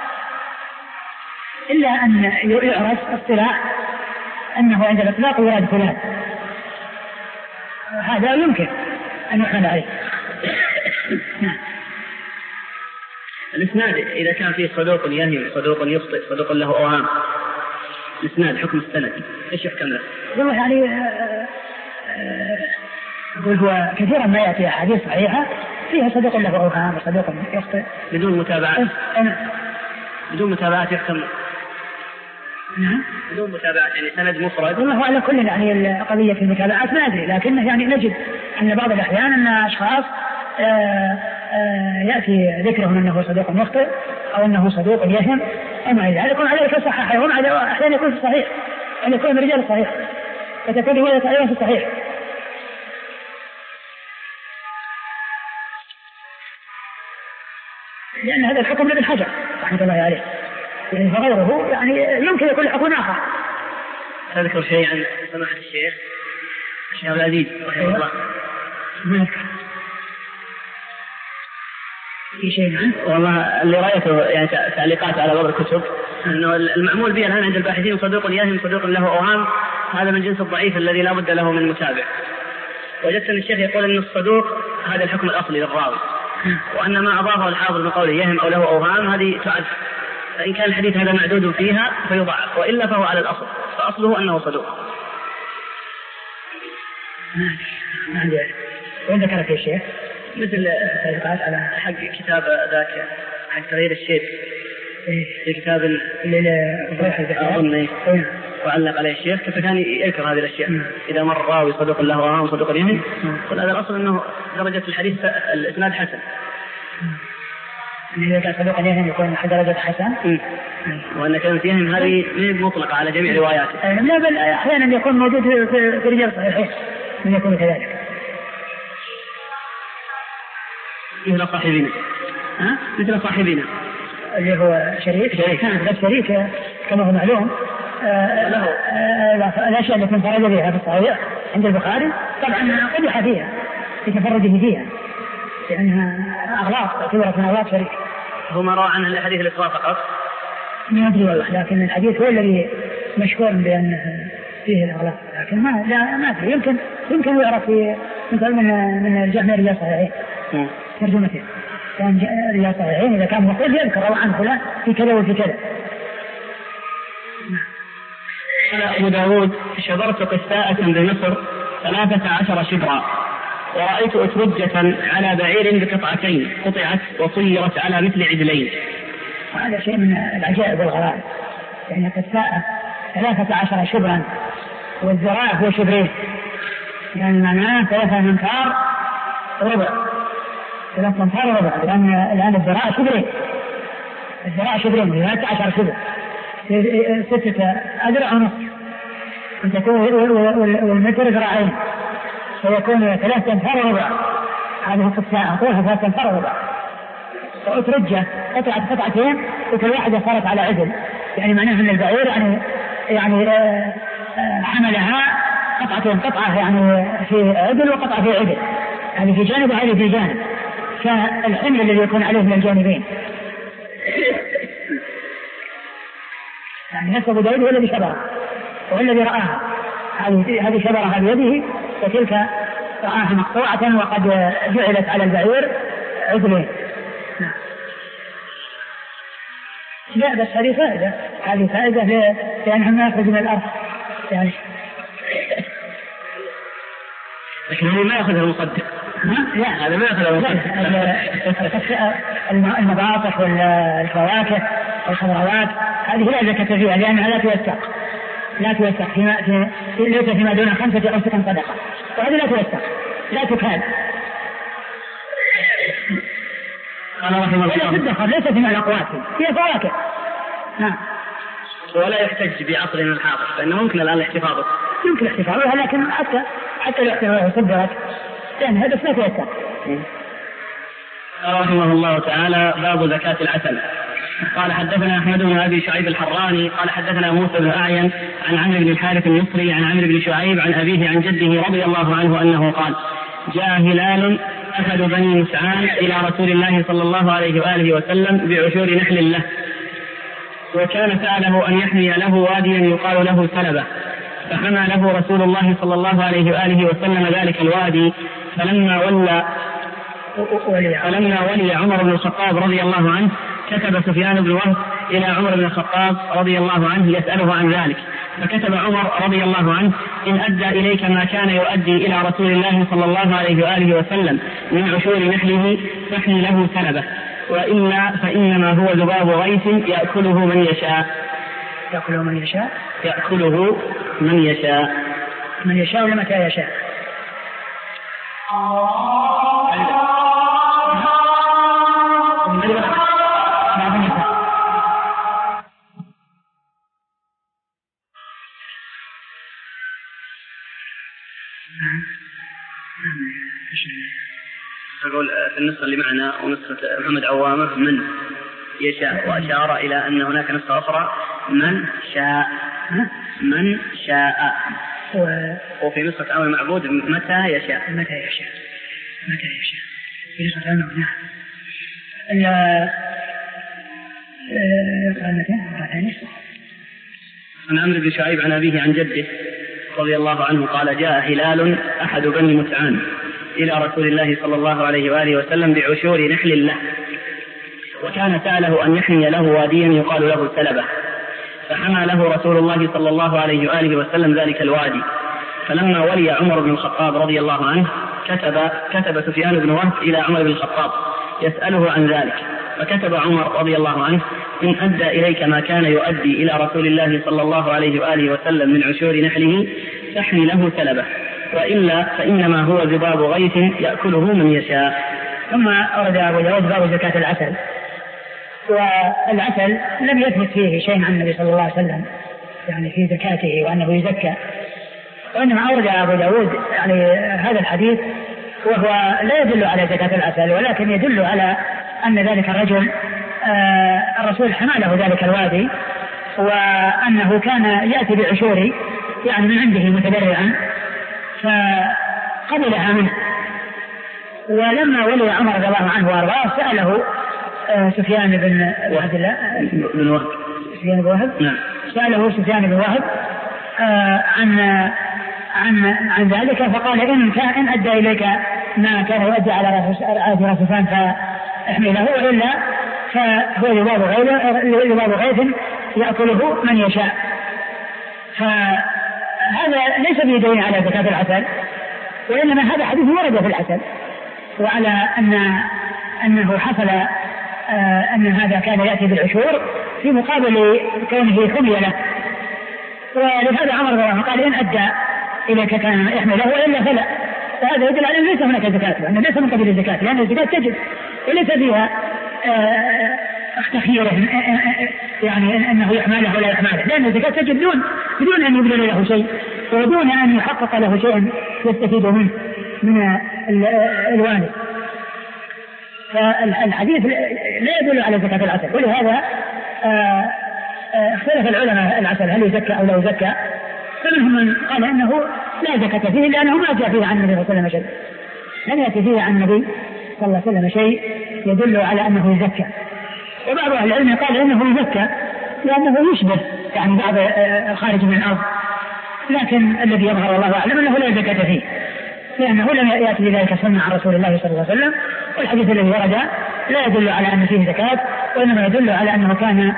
إلا أن يعرف اصطلاح أنه عند الإطلاق يراد فلان هذا يمكن أن يحمل عليه. الإسناد إذا كان فيه صدوق يهم صدوق يخطئ صدوق له أوهام الإسناد حكم السند إيش يحكم له؟ والله يعني أقول هو كثيرا ما يأتي أحاديث صحيحة فيها صدوق له أوهام وصدوق يخطئ بدون متابعات أنا بدون متابعات يحكم نعم بدون متابعات يعني سند مفرد. والله على كل يعني قضية المتابعات ما أدري لكنه يعني نجد أن بعض الأحيان أن أشخاص آآ آآ يأتي ذكرهم أنه صدوق يخطئ أو أنه صدوق يهم أما إذا يكون على ذلك صحيح يوم أحيانا يكون في الصحيح أن يكون من رجال الصحيح فتكون رواية أيضا في الصحيح. لأن هذا الحكم لابن حجر رحمة الله عليه يعني فغيره يعني يمكن يكون حكم آخر. تذكر شيء عن سماحة الشيخ الشيخ العزيز رحمه الله؟ ما أذكر في شيء عنه؟ والله اللي رأيته يعني تعليقات على بعض الكتب أنه المعمول به الآن عند الباحثين صدوق يهم صدوق له أوهام، هذا من جنس الضعيف الذي لا بد له من متابع. وجدت أن الشيخ يقول أن الصدوق هذا الحكم الأصلي للراوي، وأن ما أضافه الحافظ من قوله يهم أو له أوهام هذه تعد، فإن كان الحديث هذا معدود فيها فيضعف، وإلا فهو على الأصل، فأصله أنه صدوق. وين ذكر في الشيخ؟ مثل التعليقات على حق كتاب ذاك حق تغيير الشيب في كتاب أظن وعلق عليه الشيخ، كان يذكر هذه الأشياء. إذا مر راوي صدوق له وهام صدوق اليمين، قل هذا الأصل أنه درجة الحديث الإسناد حسن. إذا كان صدوق اليمين يكون حد درجة حسن، وأن كانت يهم هذه مطلقة على جميع رواياته. لا بل أحيانا يكون موجود في رجال صحيحين من يكون كذلك. مثل صاحبنا ها مثل صاحبنا اللي هو شريك شريك بس شريك كما هو معلوم له الأشياء التي انفرد بها في الصحيح عند البخاري طبعا قدح فيها في تفرده فيها لأنها أغلاط تعتبر من أغلاط شريك. هو ما روى عنه الحديث الإسراء فقط ما أدري والله، لكن الحديث هو الذي مشكور بأنه فيه الأغلاط، لكن ما لا ما أدري يمكن يمكن يعرف في مثل من من الجامع رجال صحيحين ترجمته كان رجال صحيحين إذا كان مقيم يذكر روى عن فلان في كذا وفي كذا. قال أبو داود شبرت قساءة بمصر ثلاثة عشر شبرا ورأيت أترجة على بعير بقطعتين قطعت وصيرت على مثل عدلين. هذا شيء من العجائب والغرائب، يعني قساءة ثلاثة عشر شبرا والذراع هو شبرين، يعني معناه ثلاثة أمتار ربع، ثلاثة أمتار ربع، لأن الآن الذراع شبرين، الذراع شبرين ثلاثة عشر شبر ستة أذرع ونصف، والمتر ذراعين فيكون ثلاثة أمتار ربع. هذه قساءة طولها ثلاثة أمتار ربع. وأترجة قطعت قطعتين وكل واحدة صارت على عدل، يعني معناه أن البعير يعني يعني آه آه حملها قطعتين، قطعة يعني في عدل وقطعة في عدل، يعني في جانب وهذه في جانب، فالحمل الذي يكون عليه من الجانبين. يعني نفس أبو داود هو الذي شبرها وهو الذي رآها، هذه هذه شبرها بيده وتلك رآها مقطوعة وقد جعلت على البعير عدلين. لا بس هذه فائدة، هذه فائدة لأنهم ما يخرج من الأرض يعني، لكن هو ما يأخذ المصدق. لا هذا ما يأخذ المصدق. المباطح والفواكه والخضروات هذه لا زكاة فيها لأنها لا توثق، لا توثق فيما في ليس فيما دون خمسة أوسق صدقة، وهذه لا توثق لا تكاد. أنا رحمه الله تدخر ليس فيما الأقوات هي فواكه. نعم. ولا يحتج بعصرنا الحاضر فإنه ممكن الآن الاحتفاظ يمكن احتفاظها، لكن حتى حتى الاحتفاظ صدرت لأن هذا لا توثق. رحمه الله تعالى باب زكاة العسل. قال حدثنا أحمد بن أبي شعيب الحراني قال حدثنا موسى بن أعين عن عمرو بن الحارث المصري عن عمرو بن شعيب عن أبيه عن جده رضي الله عنه أنه قال جاء هلال أحد بني مسعان إلى رسول الله صلى الله عليه وآله وسلم بعشور نحل له، وكان سأله أن يحمي له واديا يقال له سلبة، فحمى له رسول الله صلى الله عليه وآله وسلم ذلك الوادي. فلما ولى فلما ولي عمر بن الخطاب رضي الله عنه كتب سفيان بن وهب إلى عمر بن الخطاب رضي الله عنه يسأله عن ذلك، فكتب عمر رضي الله عنه إن أدى إليك ما كان يؤدي إلى رسول الله صلى الله عليه وآله وسلم من عشور نحله فاحمي له سلبه، وإلا فإنما هو ذباب غيث يأكله من يشاء. يأكله من يشاء يأكله من يشاء من يشاء ولا متى يشاء. أقول في النسخة اللي معنا ونسخة محمد عوامة من يشاء، وأشار إلى أن هناك نسخة أخرى من شاء من شاء، وفي نسخة عون المعبود متى يشاء متى يشاء متى يشاء في نسخة عون. عن عمرو بن شعيب عن أبيه عن جده رضي الله عنه قال جاء هلال أحد بني متعان إلى رسول الله صلى الله عليه وآله وسلم بعشور نحل له، وكان سأله أن يحمي له واديا يقال له سلبة، فحمى له رسول الله صلى الله عليه وآله وسلم ذلك الوادي. فلما ولي عمر بن الخطاب رضي الله عنه كتب, كتب سفيان بن وهب إلى عمر بن الخطاب يسأله عن ذلك، فكتب عمر رضي الله عنه إن أدى إليك ما كان يؤدي إلى رسول الله صلى الله عليه وآله وسلم من عشور نحله فاحمي له سلبه، وإلا فإنما هو ذباب غيث يأكله من يشاء. ثم أورد أبو داود باب زكاة العسل، والعسل لم يثبت فيه شيء عن النبي صلى الله عليه وسلم يعني في زكاته وأنه يزكى، وإنما أورد أبو داود يعني هذا الحديث وهو لا يدل على زكاة العسل، ولكن يدل على أن ذلك الرجل آه الرسول حمى له ذلك الوادي، وأنه كان يأتي بعشور يعني من عنده متبرعا فقبلها منه. ولما ولي عمر رضي الله عنه وارضاه سأله آه سفيان بن عبد الله بن وهب سفيان بن وهب نعم سأله سفيان بن وهب آه عن عن عن ذلك، فقال إن كان إن أدى إليك ما كان يؤدي على رأس سفيان فاحمي له، وإلا فهو ذباب غيث يأكله من يشاء. فهذا ليس بدليل على زكاة العسل، وإنما هذا حديث ورد في العسل، وعلى أن أنه حصل آه أن هذا كان يأتي بالعشور في مقابل كونه حمي له، ولهذا عمر رضي الله عنه قال إن أدى إليك كان يحمي له وإلا فلا. فهذا يدل على أنه ليس هناك زكاة، لأنه ليس من قبيل الزكاة، لأن الزكاة تجب وليس فيها تخييره يعني أنه يحمله ولا يحمله، لأن الزكاة تجب دون بدون أن يبذل له شيء ودون أن يحقق له شيء يستفيد منه من الوالد. فالحديث لا يدل على زكاة العسل، ولهذا اختلف العلماء العسل هل يزكى أو لا يزكى، فمنهم من قال إنه لا زكاة فيه لأنه ما جاء فيه عن النبي صلى الله عليه وسلم شيء، لم يأتي فيه عن النبي صلى الله عليه وسلم شيء يدل على أنه يزكى. وبعض أهل العلم قال إنه يزكى لأنه يشبه يعني بعض الخارج من الأرض، لكن الذي يظهر الله أعلم أنه لا زكاة فيه، لأنه لم يأتي بذلك سنة عن رسول الله صلى الله عليه وسلم، والحديث الذي ورد لا يدل على أن فيه زكاة، وإنما يدل على أنه كان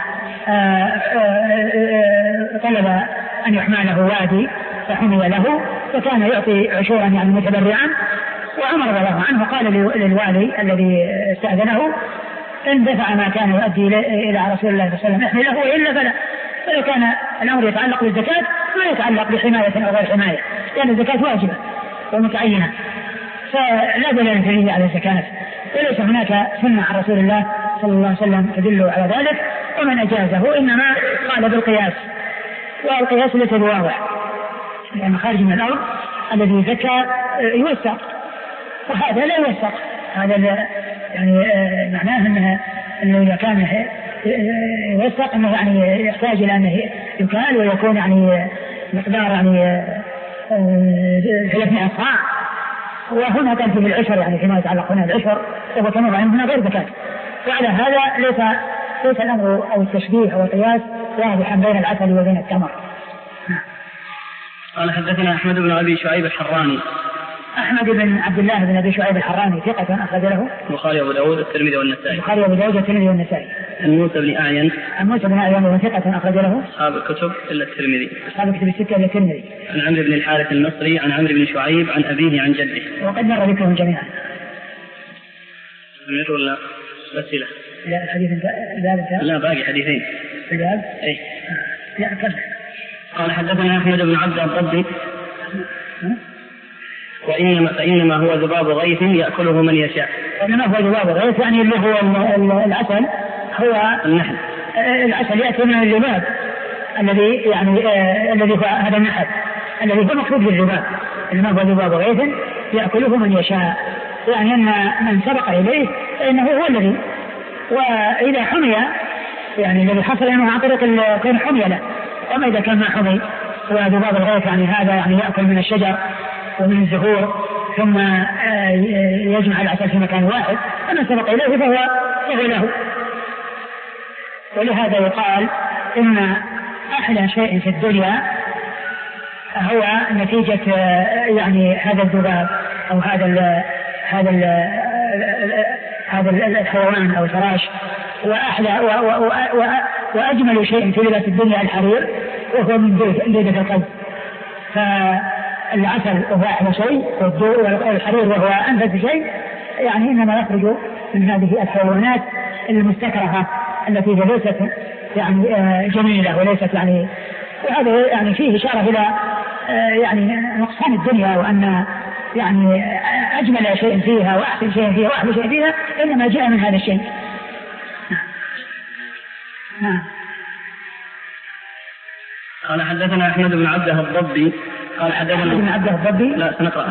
طلب أن يحمى له وادي فحمي له، وكان يعطي عشورا يعني متبرعا. وعمر رضي الله عنه قال للوالي الذي استأذنه إن دفع ما كان يؤدي إلى رسول الله صلى الله عليه وسلم احمي له وإلا فلا. فلو كان الأمر يتعلق بالزكاة ما يتعلق بحماية أو غير حماية، لأن الزكاة واجبة ومتعينة، فلا دلالة فيه على الزكاة، وليس هناك سنة عن رسول الله صلى الله عليه وسلم تدل على ذلك. ومن أجازه إنما قال بالقياس، والقياس ليس بواضح، لأن خارج من الأرض الذي زكى يوثق وهذا لا يوثق. هذا يعني معناه أنه إذا كان يوثق أنه يعني يحتاج إلى أنه يكال ويكون يعني مقدار يعني ثلاثمائة صاع، وهنا كان فيه العشر يعني فيما يتعلق هنا العشر، وهو كما رأينا هنا غير زكاة. وعلى هذا ليس ليس الأمر أو التشبيه أو القياس واضحا بين العسل وبين التمر. قال حدثنا أحمد بن أبي شعيب الحراني. أحمد بن عبد الله بن أبي شعيب الحراني ثقة أخرج له البخاري وأبو داود الترمذي والنسائي. البخاري وأبو داود الترمذي والنسائي. عن موسى بن أعين. عن موسى بن أعين وهو ثقة أخرج له أصحاب الكتب إلا الترمذي. أصحاب الكتب الستة إلا الترمذي. عن عمرو بن الحارث المصري عن عمرو بن شعيب عن أبيه عن جده. وقد مر ذكرهم جميعا. أمير ولا أسئلة؟ لا الحديث الباب. لا باقي حديثين. الباب. أي. لا كذا. قال حدثنا أحمد بن عبد الضبي. وإنما فإنما هو ذباب غيث يأكله من يشاء. إنما هو ذباب غيث يعني اللي هو العسل، هو النحل. العسل يأتي من الذباب الذي يعني آه الذي هو هذا النحل الذي هو مقصود بالذباب، إنما هو ذباب غيث يأكله من يشاء، يعني أن من سبق إليه فإنه هو الذي، وإذا حمي يعني الذي حصل أنه عن طريق كون حمي له. وما إذا كان ما حمي وذباب الغيث يعني هذا يعني يأكل من الشجر ومن الزهور ثم يجمع العسل في مكان واحد، فمن سبق إليه فهو وهو له. ولهذا يقال إن أحلى شيء في الدنيا هو نتيجة يعني هذا الذباب أو هذا ال هذا ال هذا الحيوان أو الفراش. وأحلى وأجمل شيء في لباس الدنيا الحرير وهو من جودة القلب. فالعسل وهو أحلى شيء والحرير وهو أنفس شيء، يعني إنما يخرج من هذه الحيوانات المستكرهة التي ليست يعني جميلة وليست يعني. وهذا يعني فيه إشارة إلى يعني نقصان الدنيا، وأن يعني أجمل شيء فيها وأحسن شيء فيها وأحلى شيء فيها إنما جاء من هذا الشيء. نعم. قال حدثنا أحمد بن عبده الضبي قال حدثنا أحمد بن عبده الضبي لا سنقرأ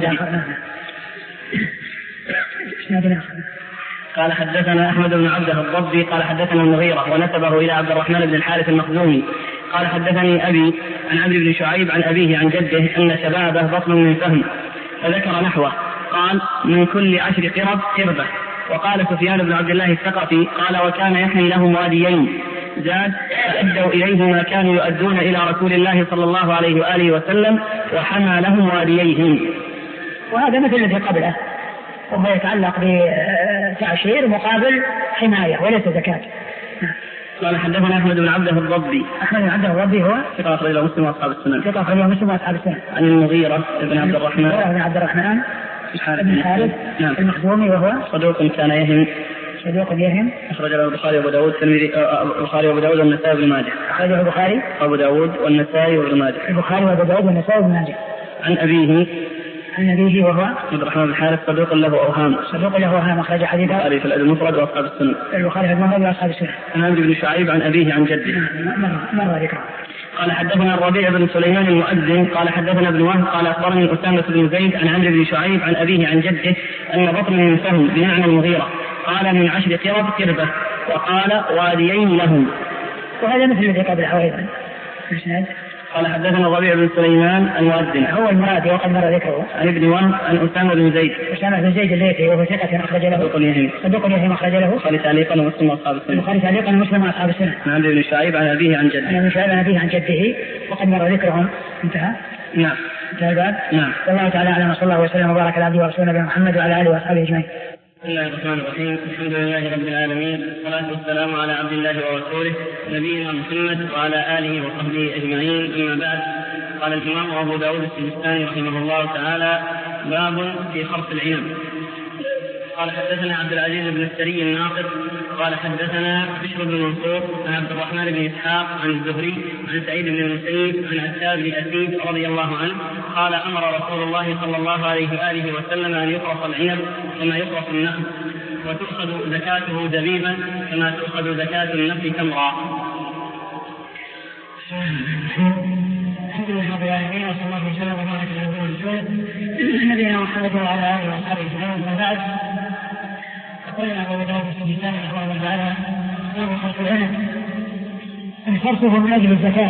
قال حدثنا أحمد بن عبده الضبي قال حدثنا المغيرة ونسبه إلى عبد الرحمن بن الحارث المخزومي قال حدثني أبي عن عمرو بن شعيب عن أبيه عن جده أن شبابه بطل من فهم، فذكر نحوه قال من كل عشر قرب قربة. وقال سفيان بن عبد الله الثقفي قال وكان يحمي لهم واديين زاد فأدوا إليه ما كانوا يؤدون إلى رسول الله صلى الله عليه وآله وسلم وحمى لهم وادييهم. وهذا مثل الذي قبله، وهو يتعلق بتعشير مقابل حماية وليس زكاة. قال حدثنا أحمد بن عبده الضبي. أحمد بن عبده الضبي هو ثقة أخرجه مسلم وأصحاب السنن. ثقة أخرجه مسلم وأصحاب السنن. عن المغيرة بن عبد الرحمن بن عبد الرحمن بن الحارث المخزومي وهو صدوق كان يهم صدوق يهم أخرج له البخاري وأبو داود البخاري وأبو داود والنسائي وابن ماجه. أخرجه البخاري وأبو داود والنسائي وابن ماجه. البخاري وأبو داود والنسائي وابن ماجه. عن أبيه عن أبيه وهو عبد الرحمن بن الحارث صدوق له أوهام صدوق له أوهام أخرج حديثه البخاري في الأدب المفرد وأصحاب السنة. البخاري في المفرد وأصحاب السنة. عن عمرو بن شعيب عن أبيه عن جده. مر ذكره. قال حدثنا الربيع بن سليمان المؤذن قال حدثنا ابن وهب قال أخبرني أسامة بن زيد عن عمرو بن شعيب عن أبيه عن جده أن بطن من فهم بمعنى المغيرة قال من عشر قرب قربة وقال واديين لهم. وهذا مثل الذي قبله أيضا. قال حدثنا الربيع بن سليمان المؤذن هو المراد وقد مر ذكره. عن ابن وهب عن أسامة بن زيد أسامة بن زيد الليثي وهو ثقة أخرج له صدوق يهم صدوق يهم أخرج له البخاري تعليقا ومسلم وأصحاب السنة. البخاري تعليقا ومسلم وأصحاب السنة. عن عمرو بن شعيب عن أبيه عن جده. عن ابن شعيب عن أبيه عن جده وقد مر ذكرهم. انتهى. نعم. انتهى الباب. نعم. والله تعالى أعلم وصلى الله وسلم وبارك على عبده ورسوله نبينا محمد وعلى آله وأصحابه أجمعين. بسم الله الرحمن الرحيم. الحمد لله رب العالمين والصلاة والسلام على عبد الله ورسوله نبينا محمد وعلى آله وصحبه أجمعين. أما بعد، قال الإمام أبو داود السجستاني رحمه الله تعالى باب في خرص العنب. قال حدثنا عبد العزيز بن السري الناقد قال حدثنا بشر بن منصور عن عبد الرحمن بن إسحاق عن الزهري عن سعيد بن المسيب عن عتاب بن أسيد رضي الله عنه قال أمر رسول الله صلى الله عليه وآله وسلم أن يخرص العنب كما يخرص النخل وتؤخذ زكاته زبيبا كما تؤخذ زكاة النخل تمرا. الحمد لله رب العالمين وصلى الله وسلم وبارك على نبينا محمد وعلى اله واصحابه اجمعين. وما بعد، قال ابو داود السجستاني رحمه الله تعالى باب خرص العنب. الخرص هو من اجل الزكاه.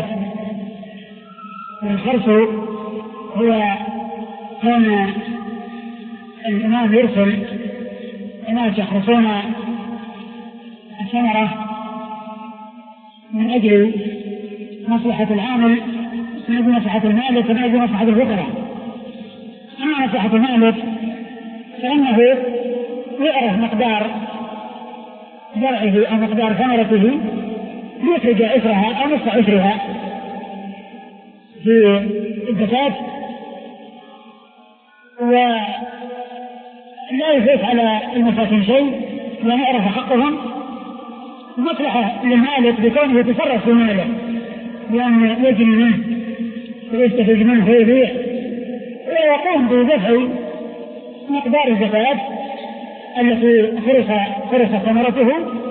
والخرص هو كان الامام يرسل الناس يخرصون الثمره من اجل مصلحه العامل من أجل مصلحة المالك ومن أجل مصلحة الفقراء. أما مصلحة المالك فإنه يعرف مقدار زرعه أو مقدار ثمرته ليخرج عشرها أو نصف عشرها في الزكاة، ولا يفيت على المساكين شيء لأن يعرف حقهم. مصلحة للمالك بكونه يتصرف في ماله بأن يجري منه ويستفيد منه ويبيع ويقوم بدفع مقدار الزكاة التي فرص فرص ثمرته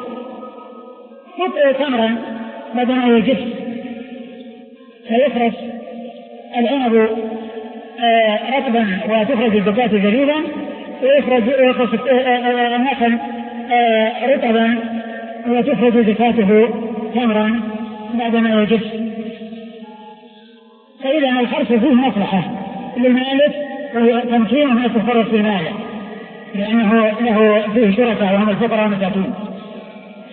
يبقى تمرا بعد ما يجف فيفرس العنب رطبا وتخرج الزكاة جديدا ويخرج النخل رطبا وتخرج زكاته تمرا بعد ما يجف. فإذا الخرص فيه مصلحة للمالك وهو تمكينه من التصرف في ماله لأنه له فيه شركاء وهم الفقراء والمساكين.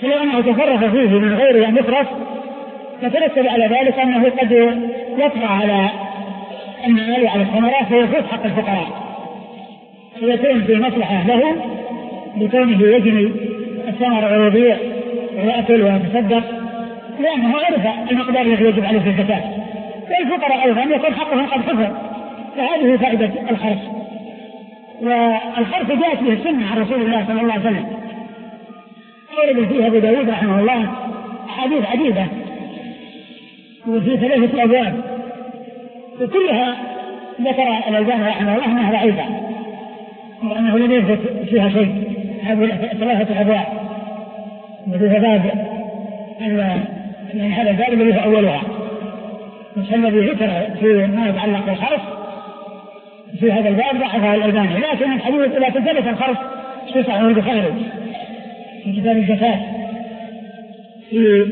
فلو أنه تصرف فيه من غير أن يفرس فترتب على ذلك أنه قد يطغى على المال وعلى الثمرات فيفوت حق الفقراء، فيكون في مصلحة له بكونه يجني الثمر ويبيع ويأكل ويتصدق لأنه عرف المقدار الذي يجب عليه في الزكاة. والفقراء أيضا يكون حقهم قد حفظ، فهذه فائدة الخرص. والخرص جاءت به السنة عن رسول الله صلى الله عليه وسلم، ورد فيها أبو داود رحمه الله أحاديث عديدة وفي ثلاثة أبواب، وكلها ذكر الألباني رحمه الله أنها ضعيفة وأنه لم يثبت فيها شيء. هذه ثلاثة أبواب وفيها باب من هذا الباب الذي هو أولها، مش الذي ذكر في ما يتعلق بالخرص في هذا الباب ضعفها الألباني، لكن الحديث لا تثبت الخرص في صحيح البخاري في كتاب الزكاة في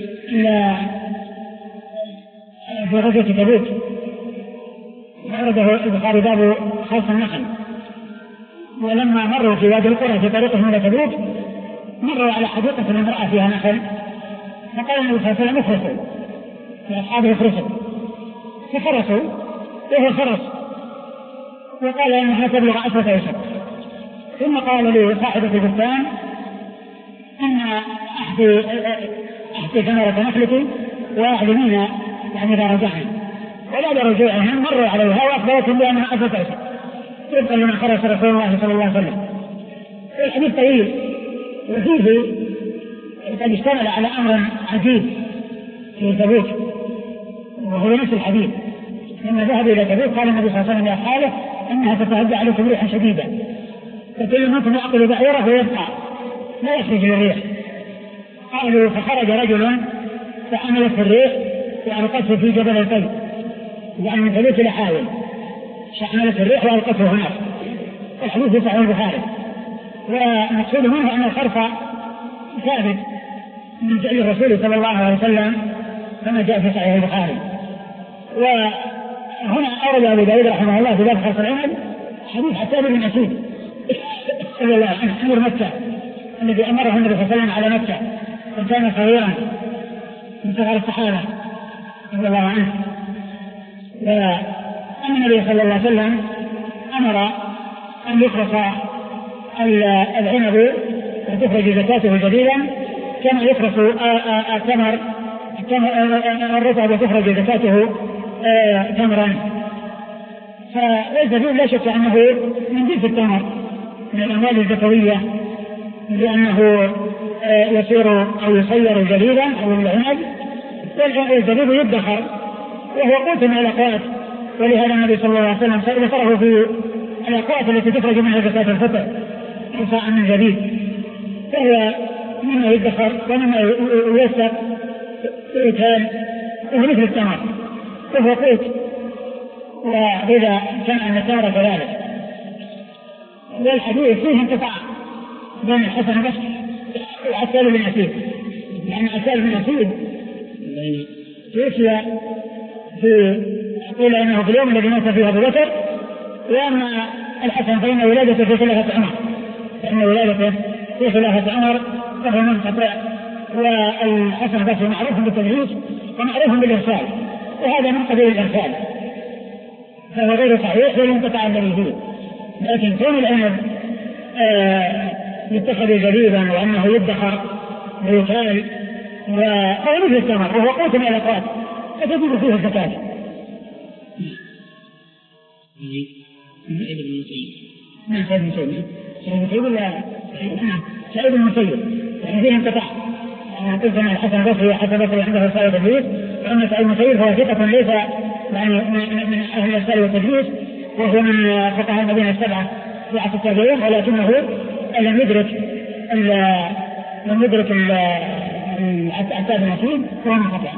في غزوة تبوك ورده البخاري باب خرص النخل. ولما مروا في وادي القرى في طريقهم إلى تبوك مروا على حديقة امرأة فيها نخل، فقال النبي صلى الله عليه وسلم افرسوا لأصحابه افرسوا، ففرسوا وهو فرس وقال انها تبلغ عشرة أوسق. ثم قال لي صاحبة البستان ان احدي احدي ثمرة نخلتي واعلمين يعني اذا رجعنا، ولا رجوعهم مروا عليها واخبرتهم بانها عشرة أوسق طبقا لما خرج رسول الله صلى الله عليه وسلم. الحديث طويل وفيه قد اشتمل على امر عجيب في تبوك، وهو نفس الحديث. لما ذهب الى تبوك قال النبي صلى الله عليه وسلم لاصحابه انها تتهدى عليكم ريحا شديده، فكل منكم يعقل بعيره ويبقى لا يخرج الريح. قالوا فخرج رجل فحملت في الريح والقته في جبل القيد، يعني من تبوك الى حاول فحملت الريح والقته هناك. الحديث في صحيح البخاري. ومقصود منه ان الخرص ثابت من فعل الرسول صلى الله عليه وسلم كما جاء في صحيح البخاري. وهنا أورد أبو داود رحمه الله في باب خرص العنب حديث حسان بن أسيد رضي الله عنه أمير مكة الذي أمره النبي صلى الله عليه وسلم على مكة وكان صغيرا من صغار الصحابة رضي الله عنه. وأن النبي صلى الله عليه وسلم أمر أن يخرص العنب وتخرج زكاته جديدا كما يخرص التمر الرطب وتخرج زكاته تمرا. فالزبيب لا شك أنه من جنس التمر من الأموال الزكوية، لأنه يصير أو يصير جديدا أو العنب، والزبيب يدخر وهو قوت من الأقوات. ولهذا النبي صلى الله عليه وسلم ذكره في الأقوات التي تخرج منها زكاة الفطر صاع من زبيب، فهو مما يدخر ومما يوسق ويتهال وهو مثل التمر وهو قوت. وإذا كان أن التمر كذلك. والحديث فيه انقطاع بين الحسن بس وعسال بن أسيد، يعني عسال بن أسيد توفي في قيل انه في اليوم الذي مات فيه ابو بكر، واما الحسن فان ولادته في خلافه عمر، فان ولادته في خلافه عمر فهو منقطع. والحسن البصري معروف بالتدريس ومعروف بالارسال، وهذا من قبيل الارسال فهو غير صحيح والانقطاع الذي فيه. لكن كون العنب يتخذ جديدا وانه يدخر ويكال وهو مثل التمر وهو قوت من الاقوات فتجد فيه الزكاه. سعيد بن المسيب نعم سعيد بن المسيب سعيد بن المسيب ولا سعيد بن المسيب يعني فيه انقطاع. قلت أن الحسن البصري حسن البصري عنده رسالة تدريس، وأن سعيد بن المسيب هو ثقة ليس يعني من أهل الإرسال والتدريس، وهو من فقهاء المدينة السبعة في عصر التابعين، ولكنه لم يدرك لم يدرك العتاب المسيب فهو منقطع.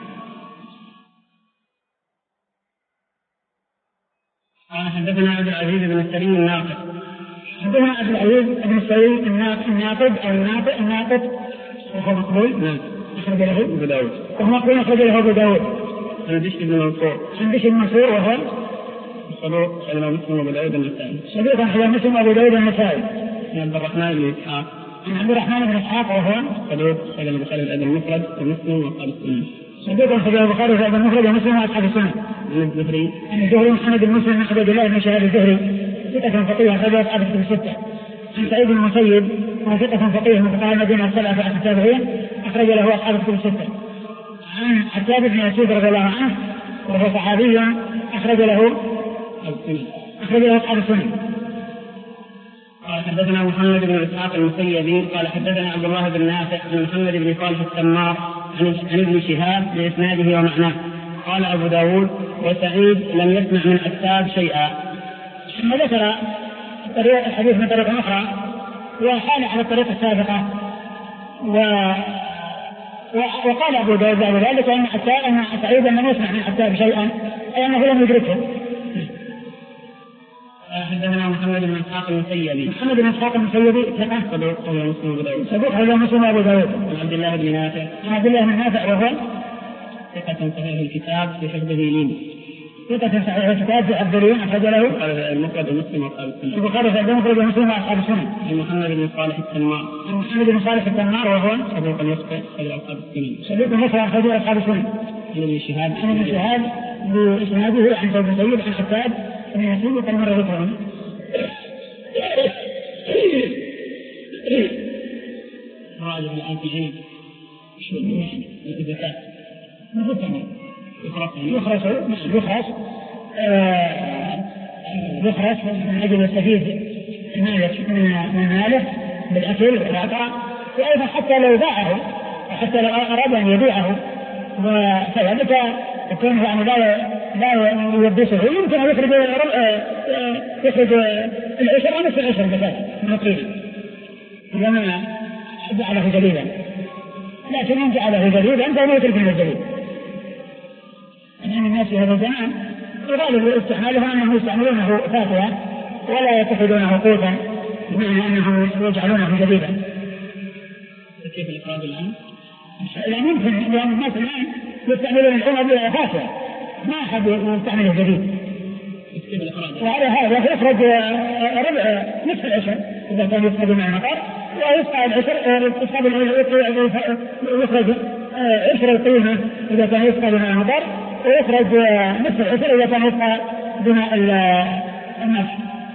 قال حدثنا عبد العزيز بن السليم الناقد. حدثنا عبد العزيز بن السليم الناقد او الناقد الناقد وهو مقبول. نعم. أخرج له أبو داود. وهو مقبول أخرج له أبو داود. عن بشر بن منصور. عن بشر بن منصور وهو صدوق على مسلم وأبو داود النسائي. صدوق على مسلم وأبو داود النسائي. عن عبد الرحمن بن إسحاق. عبد الرحمن بن إسحاق وهو صدوق أخرج البخاري في المفرد ومسلم وأصحاب السنة. صدوق أخرج البخاري في المفرد ومسلم وأصحاب السنة. عن الزهري عن الزهري محمد بن مسلم بن عبد الله بن شهاب الزهري ثقة فقيه أخرج أصحاب الكتب الستة. عن سعيد بن المسيب وهو ثقة فقيه من فقهاء المدينة السبعة في التابعين أخرج له أصحاب الكتب الستة. عن عتاب بن يزيد رضي الله عنه وهو صحابي أخرج له أخرج له أصحاب السنة. قال حدثنا محمد بن إسحاق المسيبي قال حدثنا عبد الله بن نافع عن محمد بن صالح التمار عن ابن شهاب بإسناده ومعناه. قال أبو داود وسعيد لم يسمع من عتاب شيئا. ثم ذكر الحديث من طريقة أخرى وحال على الطريقة السابقة و... وقال أبو داود بعد ذلك أن عتاب أن سعيد لم يسمع من عتاب شيئا أي أنه لم يدركه. حدثنا محمد بن إسحاق المسيبي محمد بن إسحاق المسيبي ثقة صدوق رواه مسلم وأبو داود. صدوق رواه مسلم وأبو داود. عن عبد الله بن نافع عن عبد الله بن نافع وهو ثقة صحيح الكتاب في حفظه لين. ثقة صحيح الكتاب في حفظه لين أخرج له المفرد ومسلم وأصحاب السنة. البخاري في المفرد ومسلم وأصحاب السنة. عن محمد بن صالح التمار عن محمد بن صالح التمار وهو صدوق يخطئ أخرج أصحاب السنة. صدوق يخطئ أخرج أصحاب السنة. عن ابن شهاب عن ابن شهاب بإسناده عن سيد سيد عن حتاب بن يزيد وقد مر ذكرهم. راجع الآن في عين الزكاة يخرج يخرج يخرج يخرج من أجل يستفيد مالك من ماله بالأكل والعطاء وأيضا حتى لو باعه حتى لو أراد أن يبيعه وكذلك يكون يعني لا لا يلبسه يمكن أن يخرج يخرج العشر أو نصف العشر زكاة من الطيب لما جعله جليلا لكن إن جعله جليلا فهو يترك من الجليل. يعني الناس في هذا الزمان يغالب استعماله أنهم يستعملونه فاتحة ولا يتخذونه قوتا بمعنى أنهم يجعلونه جديدا. كيف الإخراج الآن؟ لا يمكن لأن الناس الآن يستعملون العنب فاتحة ما أحد يستعمله جديد. وعلى هذا يخرج ربع نصف العشر إذا كان يسقى مع المطر ويسقى العشر يخرج عشر القيمة إذا كان يسقى مع المطر ويخرج نصف العشر إذا كان يسقى بماء الناس.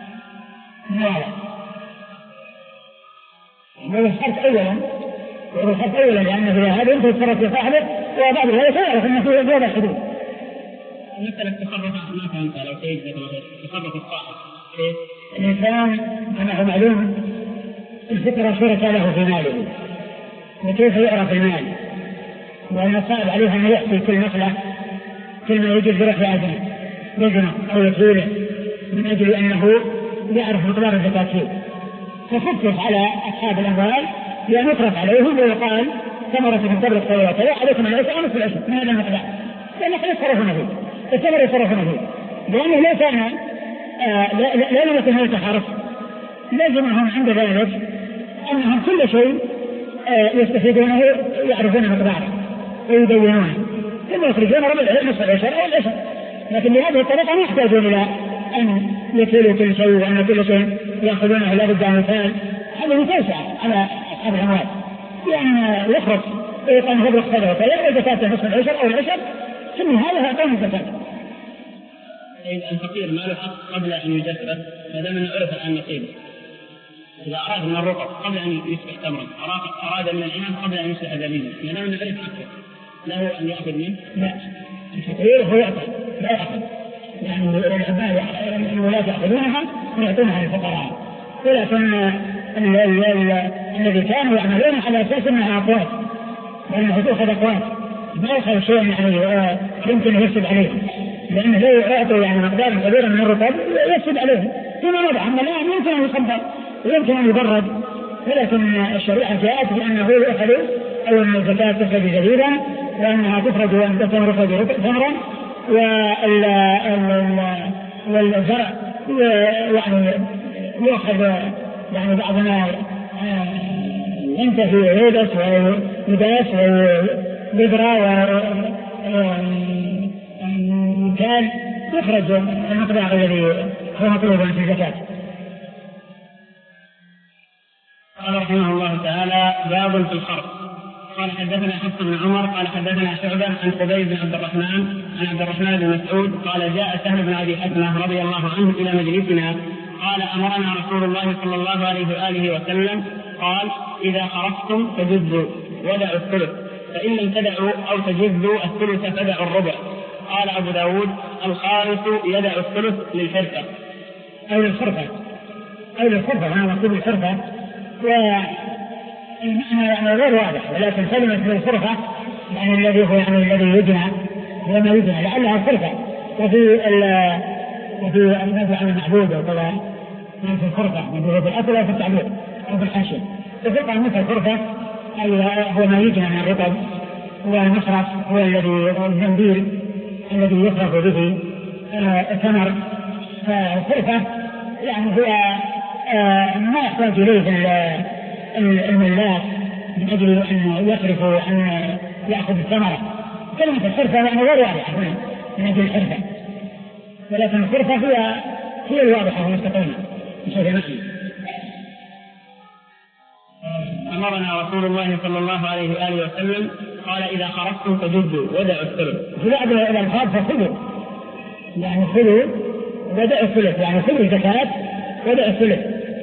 والخرج أولا والخرج أولا لأنه هذا يمكن يتصرف في صاحبه وبعد ذلك يعرف أنه في هذا الحدود. مثل التصرف ما فهمت لو تيجي تصرف الصاحب كيف؟ الإنسان كما هو معلوم الفطرة شركة له في ماله وكيف يعرف المال وأن صعب عليه أن يحصي كل مصلحة كل ما يجب برفع يجنه أو يطوله من أجل أنه يعرف مقدار الزكاة فيه فخفف على أصحاب الأموال بأن يصرف عليهم ويقال ثمرة من قبل الطويلة كذا عليكم العشر ونصف العشر من هذا المقدار لأنه يتصرفون فيه الثمر يتصرفون فيه لأنه ليس أنا آه لا, لا, لا يمكن أن يتحرك لازمهم عند ذلك أنهم كل شيء آه يستفيدونه يعرفون مقداره ويدونونه ثم يخرجون ربع نصف العشر أو العشر لكن بهذه الطريقة ما يحتاجون إلى أن يكيلوا كل شيء وأن كل شيء يأخذونه لا بد عن مثال هذا يتوسع على أصحاب الأموال لأن يخرج ويقام هو بالخضرة فيأخذ زكاة نصف العشر أو العشر ثم هذا أقام الزكاة. الفقير ما له حق قبل أن يجسد ما دام أنه عرف عن نصيبه إذا أراد من الرطب قبل أن يصبح تمرا أراد من العنب قبل أن يصبح زبيبا ما دام أنه عرف حقه له أن يأخذ منه لا الفقير هو يأخذ لا يأخذ يعني العباد الولاة يأخذونها ويعطونها للفقراء ولكن الذي كانوا يعملون على أساس أنها أقوات لأنه تأخذ أقوات ما يأخذ شيء يعني يمكن يفسد عليه لأنه لو يعطوا يعني مقدار كبير من الرطب يفسد عليه فيما نضع أما الآن يمكن أن يصبر ويمكن أن يبرد ولكن الشريعة جاءت بأنه يأخذ أو أن الزكاة تخرج جديدا وأنها تخرج وأن تكون تخرج ثمرا والزرع يعني يأخذ يعني بعض ما ينتهي ويدس ويداس ويبرى وكان يخرج المقدار الذي هو مطلوب في الزكاة. قال رحمه الله تعالى: باب في الخرق. قال حدثنا حفص بن عمر قال حدثنا شعبة عن خبيب بن عبد الرحمن عن عبد الرحمن بن مسعود قال: جاء سهل بن أبي حتمة رضي الله عنه إلى مجلسنا قال: أمرنا رسول الله صلى الله عليه وآله وسلم قال: إذا خرجتم فجزوا ودعوا الثلث، فإن لم تدعوا أو تجزوا الثلث فدعوا الربع. قال أبو داود: الخارس يدع الثلث للحرفة أو للخرفة أو للخرفة هذا مكتوب الحرفة، والمعنى غير واضح، ولكن كلمة الخرفة يعني الذي هو يعني الذي يجنى هو ما يجنى لعلها الخرفة. وفي وفي النبي عن المعبود وكذا في الخرفة في الأصل أو في التعبير أو في الحاشية. وفقع مثل الخرفة أي هو ما يجنى من الرطب، والمصرف هو الذي الزنبيل الذي يصرف به الثمر. فالخرفة يعني هو ما يحتاج إليه الملاك من أجل أن يصرف وأن يأخذ الثمرة. كلمة الخرفة يعني غير واضحة من أجل الحرفة، ولكن الخرفة هي هي الواضحة والمستقيمة بشكل معنى. أمرنا رسول الله صلى الله عليه وآله وسلم قال: إذا خرجتم فجزوا ودعوا الثلث. فبعد الألفاظ فخذوا يعني خذوا ودعوا الثلث، يعني خذوا الزكاة ودعوا الثلث.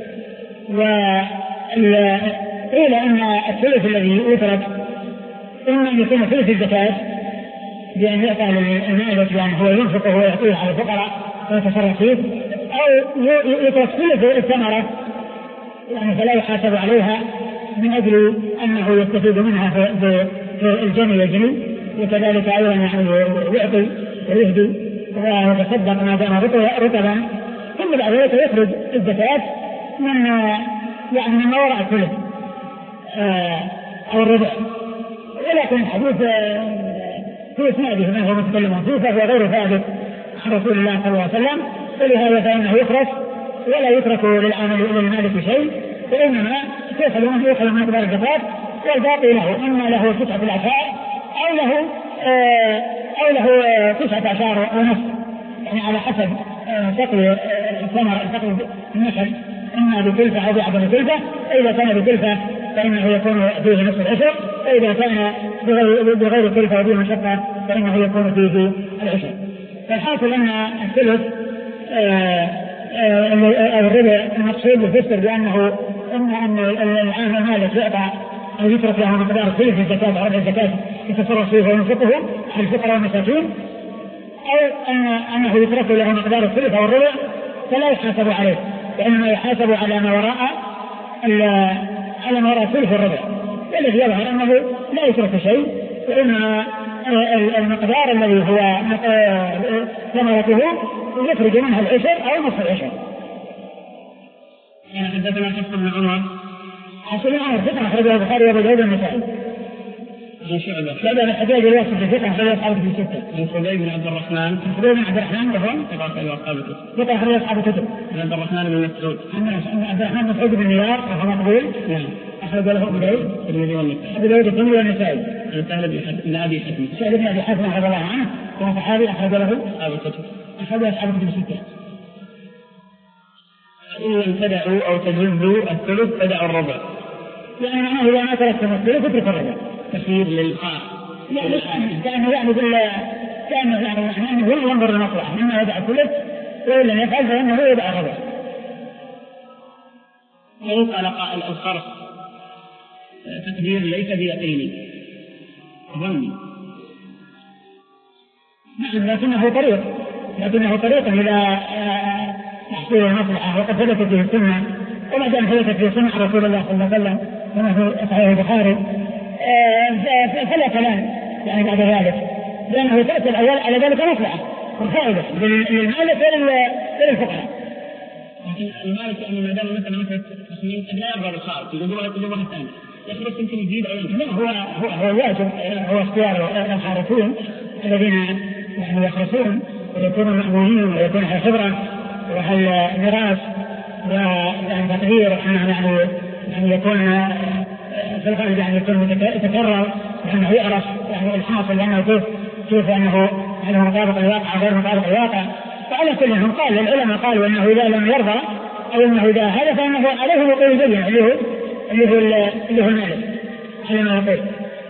وقيل أن الثلث الذي يترك إما أن يكون ثلث الزكاة بأن يعطى للمال بأن هو ينفقه ويعطيه على الفقراء ويتصرف فيه، أو يترك ثلث الثمرة يعني فلا يحاسب عليها من أجل أنه يستفيد منها في الجني والجني، وكذلك أيضا يعني يعطي ويهدي ويتصدق ما دام رطبا، ثم بعد ذلك يخرج الزكاة من يعني من وراء الثلث أو الربع. ولكن الحديث في إسناده ما هو متكلم فيه فهو غير ثابت عن رسول الله صلى الله عليه وسلم، ولهذا فإنه يخرج ولا يترك للعامل إلى المالك شيء، وإنما يأخذ منه يأخذ من مقدار الزكاة، والباقي له إما له تسعة العشار أو له آه أو له تسعة عشر ونصف، يعني على حسب سقي الثمر سقي النخل إما بكلفة أو بعد بكلفة. فإذا كان بكلفة فإنه يكون فيه نصف العشر، فإذا كان بغير كلفة وفيه مشقة فإنه يكون فيه العشر. فالحاصل أن الثلث أو الربع المقصود يفسر بأنه إن أن العام المالك يعطى أو يترك له مقدار ثلث الزكاة أو ربع الزكاة يتصرف فيه وينفقه على الفقراء والمساكين، أو أن أنه يترك له مقدار الثلث أو الربع فلا يحاسب عليه، وإنما يحاسب على ما وراء على ما وراء ثلث الربع. والذي يظهر أنه لا يترك شيء، وإنما المقدار الذي هو ثمرته يخرج منها العشر أو نصف العشر. يعني حدثنا حفص بن عمر حفص بن عمر ثقة أخرجه البخاري وأبو داود والنسائي. عن شعبة شعبة بن الحجاج الواسطي ثقة أخرجه أصحاب الكتب الستة. عن خبيب بن عبد الرحمن خبيب بن عبد الرحمن وهم ثقة أخرجه أصحاب الكتب ثقة أخرجه أصحاب الكتب. عن عبد الرحمن بن مسعود عن عبد الرحمن بن مسعود بن نيار وهو مقبول. نعم. أخرج له أبو داود الترمذي والنسائي. أبو داود الترمذي والنسائي. عن سهل بن أبي حتمة سهل بن أبي حتمة رضي الله عنه وهو صحابي أخرج له أصحاب الكتب أخرج أصحاب الكتب الستة. إن لم تدعوا أو تجزوا الثلث فدعوا الربع. يعني معناه إذا ما تركتم الثلث اترك الربع. تخيير للخاص. يعني كأنه يعني بال كأنه يعني أنه هو ينظر للمصلحة، إما يدع الثلث وإن لم يفعل فإنه يدع الربع. وقال قائل الخرق تقدير ليس بيقيني ظني. نعم لكنه طريق لكنه طريق إلى تحصيل المصلحة، وقد ثبتت في السنة، وما دام ثبتت في سنة رسول الله صلى الله عليه وسلم كما في صحيح البخاري فلا كلام يعني بعد ذلك، لأنه تأتي الأول على ذلك مصلحة وفائدة للمالك وللفقراء. لكن المالك أن ما دام مثلا مثل تصميم لا يرضى بالخارج يقولها يقولها الثاني يخرج يمكن يزيد أو ينقص. لا هو هو هو واجب هو اختيار الخارجين الذين يعني يخرجون ويكونوا مأمونين ويكون على خبرة وعلى ميراث وعلى تطهير يعني يعني يكون في الغالب يعني يكون يتكرر وأنه يعرف يعني الحاصل لأنه كيف كيف أنه أنه مطابق الواقع غير مطابق الواقع. وعلى كل هم قال العلماء قالوا أنه إذا لم يرضى أو أنه إذا هذا فإنه عليه وقول يبين عليه اللي هو اللي هو المالك على ما يقول.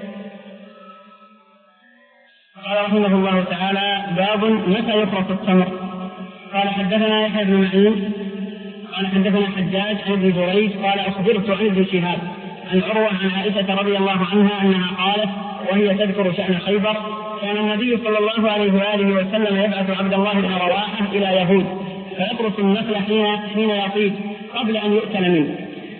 قال رحمه الله تعالى: باب متى يفرط التمر. قال حدثنا يحيى بن معين قال حدثنا حجاج عن ابن جريج قال أخبرت عن ابن شهاب عن عروة عن عائشة رضي الله عنها أنها قالت وهي تذكر شأن خيبر: كان النبي صلى الله عليه وآله وسلم يبعث عبد الله بن رواحة إلى يهود فيقرص النخل حين حين يطيب قبل أن يؤكل منه.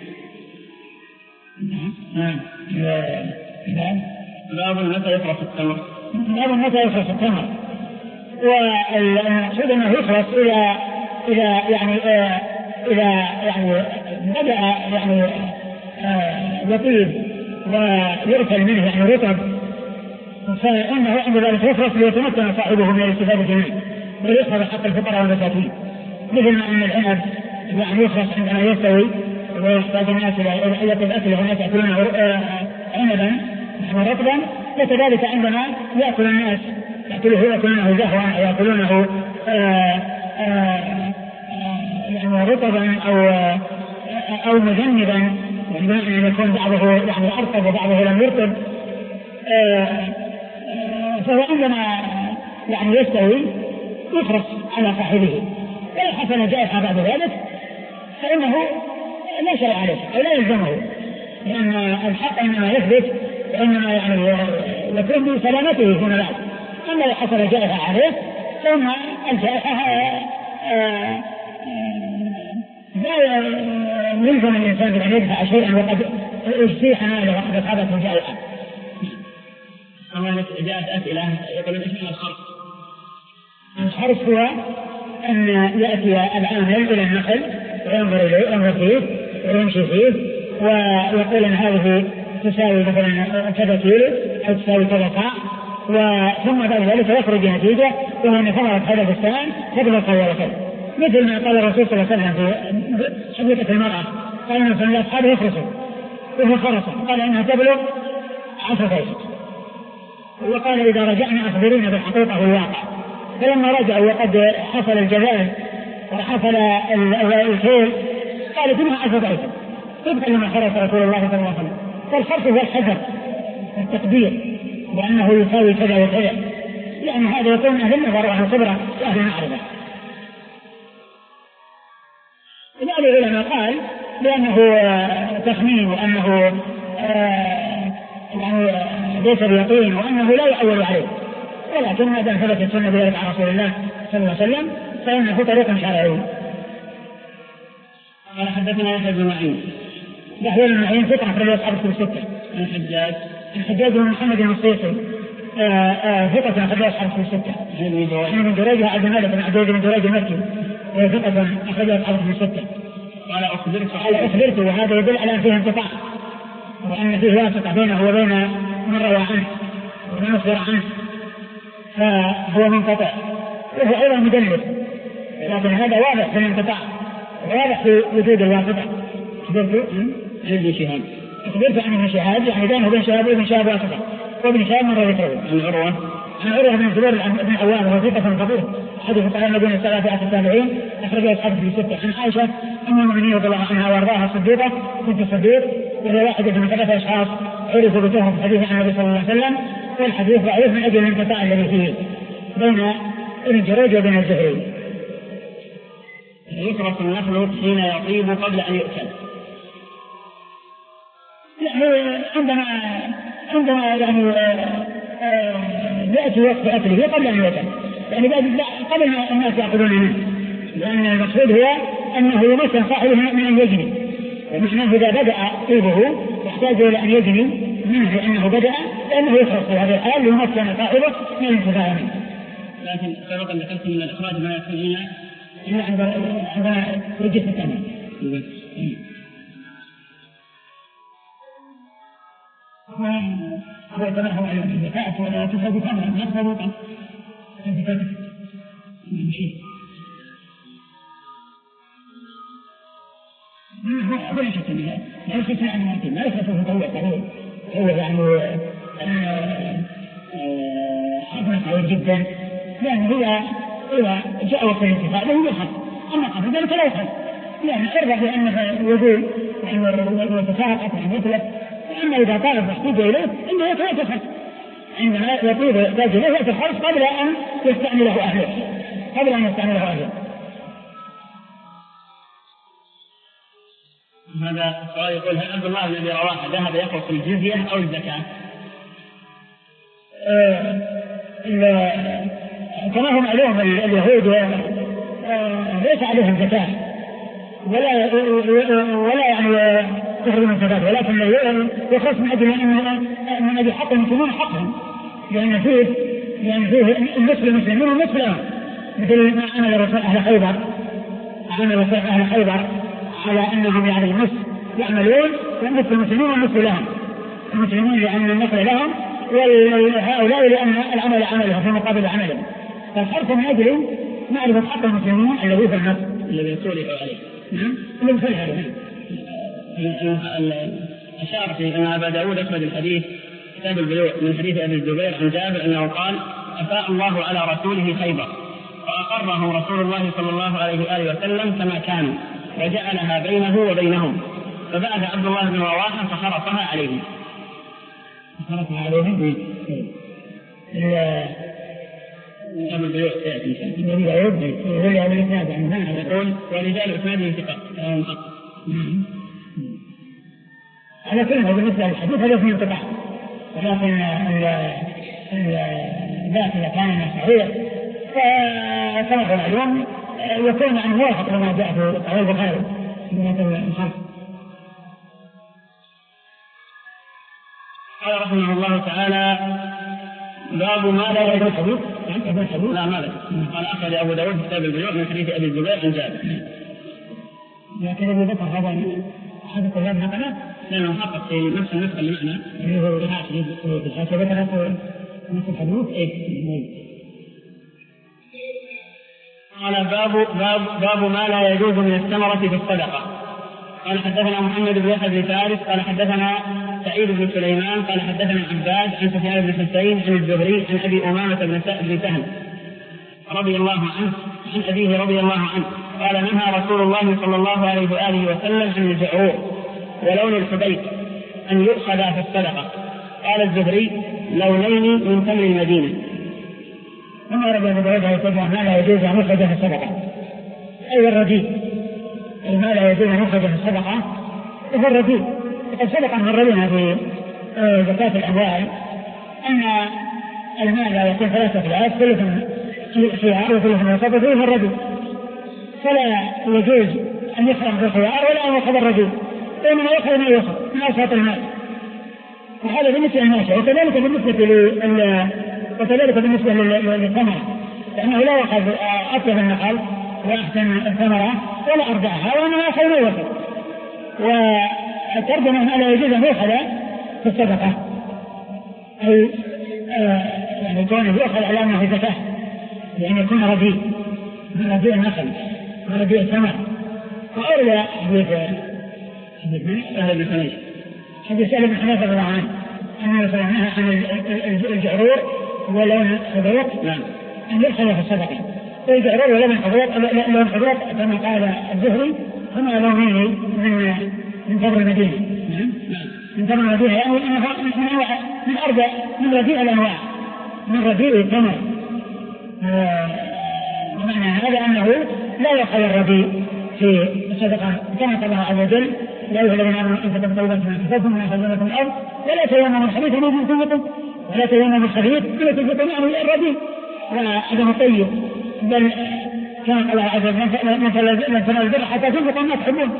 باب متى يفرط التمر. باب متى يفرط التمر، والمقصود أنه يفرط إذا إذا يعني آه إذا يعني بدأ يعني آه يطيب ويرسل منه يعني رطب، فإنه عند ذلك يفرط ليتمكن صاحبه من الاستفادة منه ويحفظ حق الفقراء والمساكين، مثل ما أن العنب يعني يفرط عندما يستوي ويحتاج الناس إلى يطيب أكله والناس يأكلونه عنبا رطبا، وكذلك عندما يأكل الناس يأكله يأكلونه زهوا يأكلونه آآ آآ يعني رطبا أو أو مجنبا، يعني يكون بعضه يعني أرطب وبعضه لم يرطب، فهو عندما يعني يستوي يفرط على صاحبه، وإن حصل جائحة بعد ذلك فإنه لا شيء عليه أو لا يلزمه، لأن الحق إنما يثبت وإنما يعني يكون بسلامته هنا بعد. أما لو حصل جائحة عليه فإن الجائحة لا يلزم الإنسان بأن يدفع شيئا وقد اجتيح ماله وقد أصابته جائحة. أما جاءت أسئلة يقولون إيش معنى الخرص؟ الخرص هو أن يأتي العامل إلى النخل وينظر إليه وينظر فيه ويمشي فيه ويقول أن هذه تساوي مثلا كذا كيلو أو تساوي كذا صاع، وثم بعد ذلك يخرج نتيجة وهو أن ثمرة هذا البستان تبلغ كذا وكذا، مثل ما قال الرسول صلى الله عليه وسلم في حديث المرأة قال إن صلى أصحابه يخرصوا وهو خرصا قال إنها تبلغ عشرة أشهر، وقال إذا رجعنا أخبرين بالحقيقة والواقع. فلما رجعوا وقد حصل الجزائر وحصل الخيل قالت إنها عشرة أشهر تبقى لما خرص رسول الله صلى الله عليه وسلم. فالخرص هو الحذر التقدير بأنه يساوي كذا وكذا، لأن هذا يكون أهل النظر وأهل الخبرة وأهل المعرفة. بعض العلماء قال لأنه تخمين وأنه يعني ليس بيقين وأنه لا يعول عليه، ولكن ما دام ثبت السنة بذلك عن رسول الله صلى الله عليه وسلم فإنه طريق شرعي. قال حدثنا يحيى بن معين يحيى بن معين ثقة أخرجه أصحاب الكتب الستة. عن الحجاج الحجاج بن محمد الصيصي ثقة أخرجه أصحاب الكتب الستة. عن ابن جريج عبد الملك بن عبد بن جريج المكي ثقة أخرجه أصحاب الكتب الستة. قال أخبرت قال أخبرت وهذا يدل على أن فيه انقطاع وأن فيه واسطة بينه وبين من روى عنه ومن أخبر عنه، فهو منقطع وهو أيضا مدلس، لكن هذا واضح في الانقطاع واضح في وجود الواسطة. أخبرت عن ابن شهاب أخبرت عن ابن شهاب يعني بينه وبين شهاب وابن شهاب واسطة، وابن شهاب مرة ذكره. عن عروة عن عروة بن الزبير بن عوام وهو ثقة خبير حديث قال النبي الثلاثة التابعين أخرجه أصحاب في ستة. عن عائشة أم المؤمنين رضي الله عنها وأرضاها الصديقة بنت الصديق وهي واحدة من ثلاثة أشخاص عرفوا بتهم في الحديث عن النبي صلى الله عليه وسلم، والحديث ضعيف من أجل الانقطاع الذي فيه بين ابن جريج وبين الزهري. يفرط النخل حين يطيب قبل أن يؤكل. يعني عندما عندما يعني يأتي وقت أكله قبل أن يؤكل، يعني قبل ما الناس يأكلون منه، لأن المقصود هو أنه يمكن صاحبه من أن يجني، ومعناه إذا بدأ طيبه يحتاج إلى أن يجني منه لأنه بدأ لأنه يفرط في هذا الحال يمكن صاحبه من الانتفاع منه. لكن سبق أن ذكرت من الإخراج ما يكون هنا عندما رجت التمام. ويتنحو على الزكاة ولا تفرد ثمنا يفرد الزكاة شيء ولا شك بها لا شك عن ممكن لا شك في طويل هو يعني حظنا قوي جدا، لأنه إذا إذا جاء وقت الانتفاع له يحظ، أما قبل ذلك لا يحظ، لأن أرضى بأن الوجود يتساقط عن يتلف. أما إذا طالب محتاج إليه إنه يتخلص، عندما يطيب يحتاج إليه يتخلص قبل أن يستعمله أهله قبل أن يستعمله أهله. هذا السؤال يقول: هل عبد الله بن أبي رواحة ذهب يخلص الجزية أو الزكاة؟ آه كما هو معلوم اليهود ليس عليهم زكاة ولا ولا يعني يخرجون الزكاة، ولكن يخلص من أجل من أجل حق المسلمين حقهم، لأن فيه لأن فيه النصف للمسلمين والنصف لهم، مثل ما عمل الرسول أهل خيبر عمل الرسول أهل خيبر على أنهم يعني النصف يعملون والنصف للمسلمين والنصف لهم، المسلمين لأن النصر لهم وهؤلاء لأن العمل عملهم في مقابل عملهم، فالحرص من أجل معرفة حق المسلمين الذي في النصر الذي يصولح عليه. نعم اللي يصولح عليه. أشار في أن أبا داود أخرج الحديث كتاب البيوع من حديث أبي الزبير عن جابر أنه قال: أفاء الله على رسوله خيبر فأقره رسول الله صلى الله عليه وآله وسلم كما كان وجعلها بينه وبينهم، فبعث عبد الله بن رواحة فخرصها عليهم. خرصها عليهم كتاب البيوع سيأتي يقول: ورجال إسناده ثقة. على كل هذا بالنسبة للحديث هذا في انقطاع، ولكن ذات إذا كان صحيح فكما هو معلوم يكون عن موافق لما جاء في صحيح البخاري من الخمس. قال رحمه الله تعالى: باب ما لا يجوز الحديث. لا ما لا قال أخرج أبو داود في كتاب البيوع من حديث أبي الزبير عن جابر. لكن أبي بكر هذا حدث الله نقله لأنه حقق في نفس النسخة اللي معنا اللي هو الحاشية ذكرت نفس الحديث. قال: باب باب باب ما لا يجوز من الثمرة في الصدقة. قال: حدثنا محمد بن يحيى بن فارس قال حدثنا سعيد بن سليمان قال حدثنا عباد عن سفيان بن حسين عن الزهري عن أبي أمامة بن سهل رضي الله عنه عن أبيه رضي الله عنه قال: نهى رسول الله صلى الله عليه وآله وسلم عن الجعرور ولون الحبيب أن يؤخذ في الصدقة. قال الزهري: لونين من تمر المدينة. ثم رجع بدعوه يتبع ما لا يجوز أن يؤخذ في الصدقة، أي الرديء، أي ما لا يجوز أن يؤخذ في الصدقة هو الرديء. وقد سبق أن مررنا في زكاة الأموال أن المال لا يكون ثلاثة أثلاث، ثلث خيار وثلث وسط وثلث الرديء، فلا يجوز أن يخرج بالخيار ولا أن يأخذ الرديء، وإنما يأخذ ما يأخذ من أوساط المال. وهذا بالنسبة للناشئ، وكذلك بالنسبة لل وكذلك بالنسبة للثمرة، لأنه لا يأخذ أطيب النخل وأحسن الثمرة ولا أرجعها، وإنما يأخذ ما يأخذ. والترجمة ما لا يجوز أن يأخذ في الصدقة، أي آه يعني كونه يأخذ على أنه زكاة، لأن يكون رديء رديء النخل ورديء الثمر. وأولى حديث سهل بن حنيفة حديث سهل بن حنيفة رضي الله عنه أنه صلى الله عليه وسلم عن الجعرور ولون الحبيب أن يأخذ في الصدقة. الجعرور ولون الحبيب لون الحبيب كما قال الزهري هما لونين من من تمر المدينة، من تمر المدينة، يعني من أربع من رديء الأنواع، من رديء التمر. ومعنى هذا أنه لا يأخذ الرديء في الصدقة كما قال الله عز وجل: لا أيها الذين آمنوا إن تتقوا طيبات ما كسبتم وما أخرجنا من الأرض ولا تيمموا الخبيث منه تنفقون ولا تيمموا الخبيث منه تنفقون، يعني الرديء وعدم الطيب، بل كما قال الله عز وجل: من تنال البر حتى تنفقوا ما تحبون.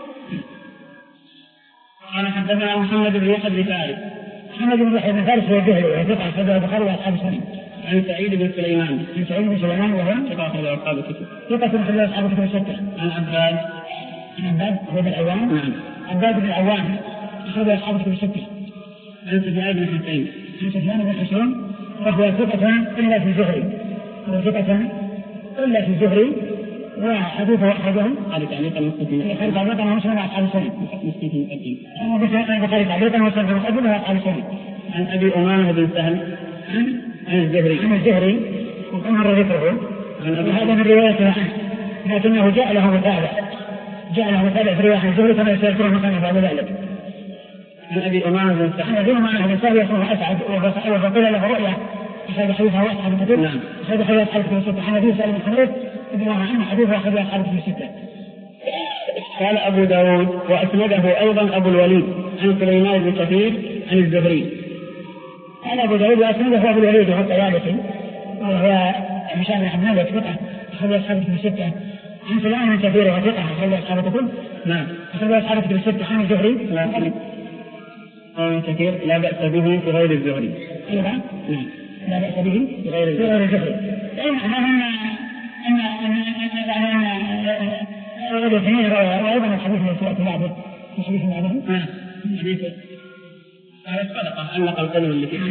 قال: حدثنا محمد بن يحيى بن فارس. محمد بن يحيى بن فارس هو الجهلي وثقة أخرجه البخاري وأصحاب السنن. عن سعيد بن سليمان. عن سعيد بن سليمان وهو ثقة أخرجه أصحاب الكتب. ثقة أخرجه أصحاب الكتب الستة. عن عباد. عن عباد هو بن العوام. نعم. عباد بن العوام أخرجه أصحاب الكتب الستة. عن سفيان بن حسين. عن سفيان بن حسين وهو ثقة إلا في الزهري، وهو ثقة إلا في الزهري، وحديثه أخرجه قال تعليقا مستفيدا. قال تعليقا ومسلم وأصحاب السنن. مستفيد مقدم. البخاري تعليقا ومسلم وأصحاب السنن. عن أبي أمامة بن سهل عن عن الزهري. عن الزهري ومر ذكره، وهذا من روايته عنه، لكنه جاء له متابع جعله متابع في رواية الزهري كما يذكره مثلا بعد ذلك. عن أبي أمامة بن سهل. عن أبي أمامة بن سهل يكون أسعد وفقيل له رؤيا أخذ حديثه وأصحاب الكتب. نعم. أخذ حديث أصحاب الكتب. عن أبي سعيد بن حنيف رضي الله عنه حديث أخذ أصحاب الكتب ستة. قال أبو داود وأسنده أيضا أبو الوليد عن سليمان بن كثير عن الزهري. قال أبو داود وأسنده أبو الوليد وهو الطيالسي وهو هشام بن حماد ثقة أخذ أصحاب الكتب ستة. عن سليمان بن كثير وهو ثقة أخذ أصحاب الكتب. نعم. أخذ أصحاب الكتب ستة. عن الزهري. نعم. عن كثير لا بأس به في غير الزهري. أيضا. نعم. لا بأس به في غير الزهري. أن أن أن أن أن الاثنين وأيضا الحديث الذي سيأتي بعده الحديث بعده نعم حديث هذا الصدقة علق القلم اللي فيه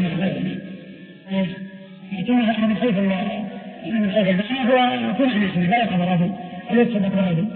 لكن من حيث من حيث المعنى هو في معنى اسمه لا يقبل رجل ولا يتصدق برجل.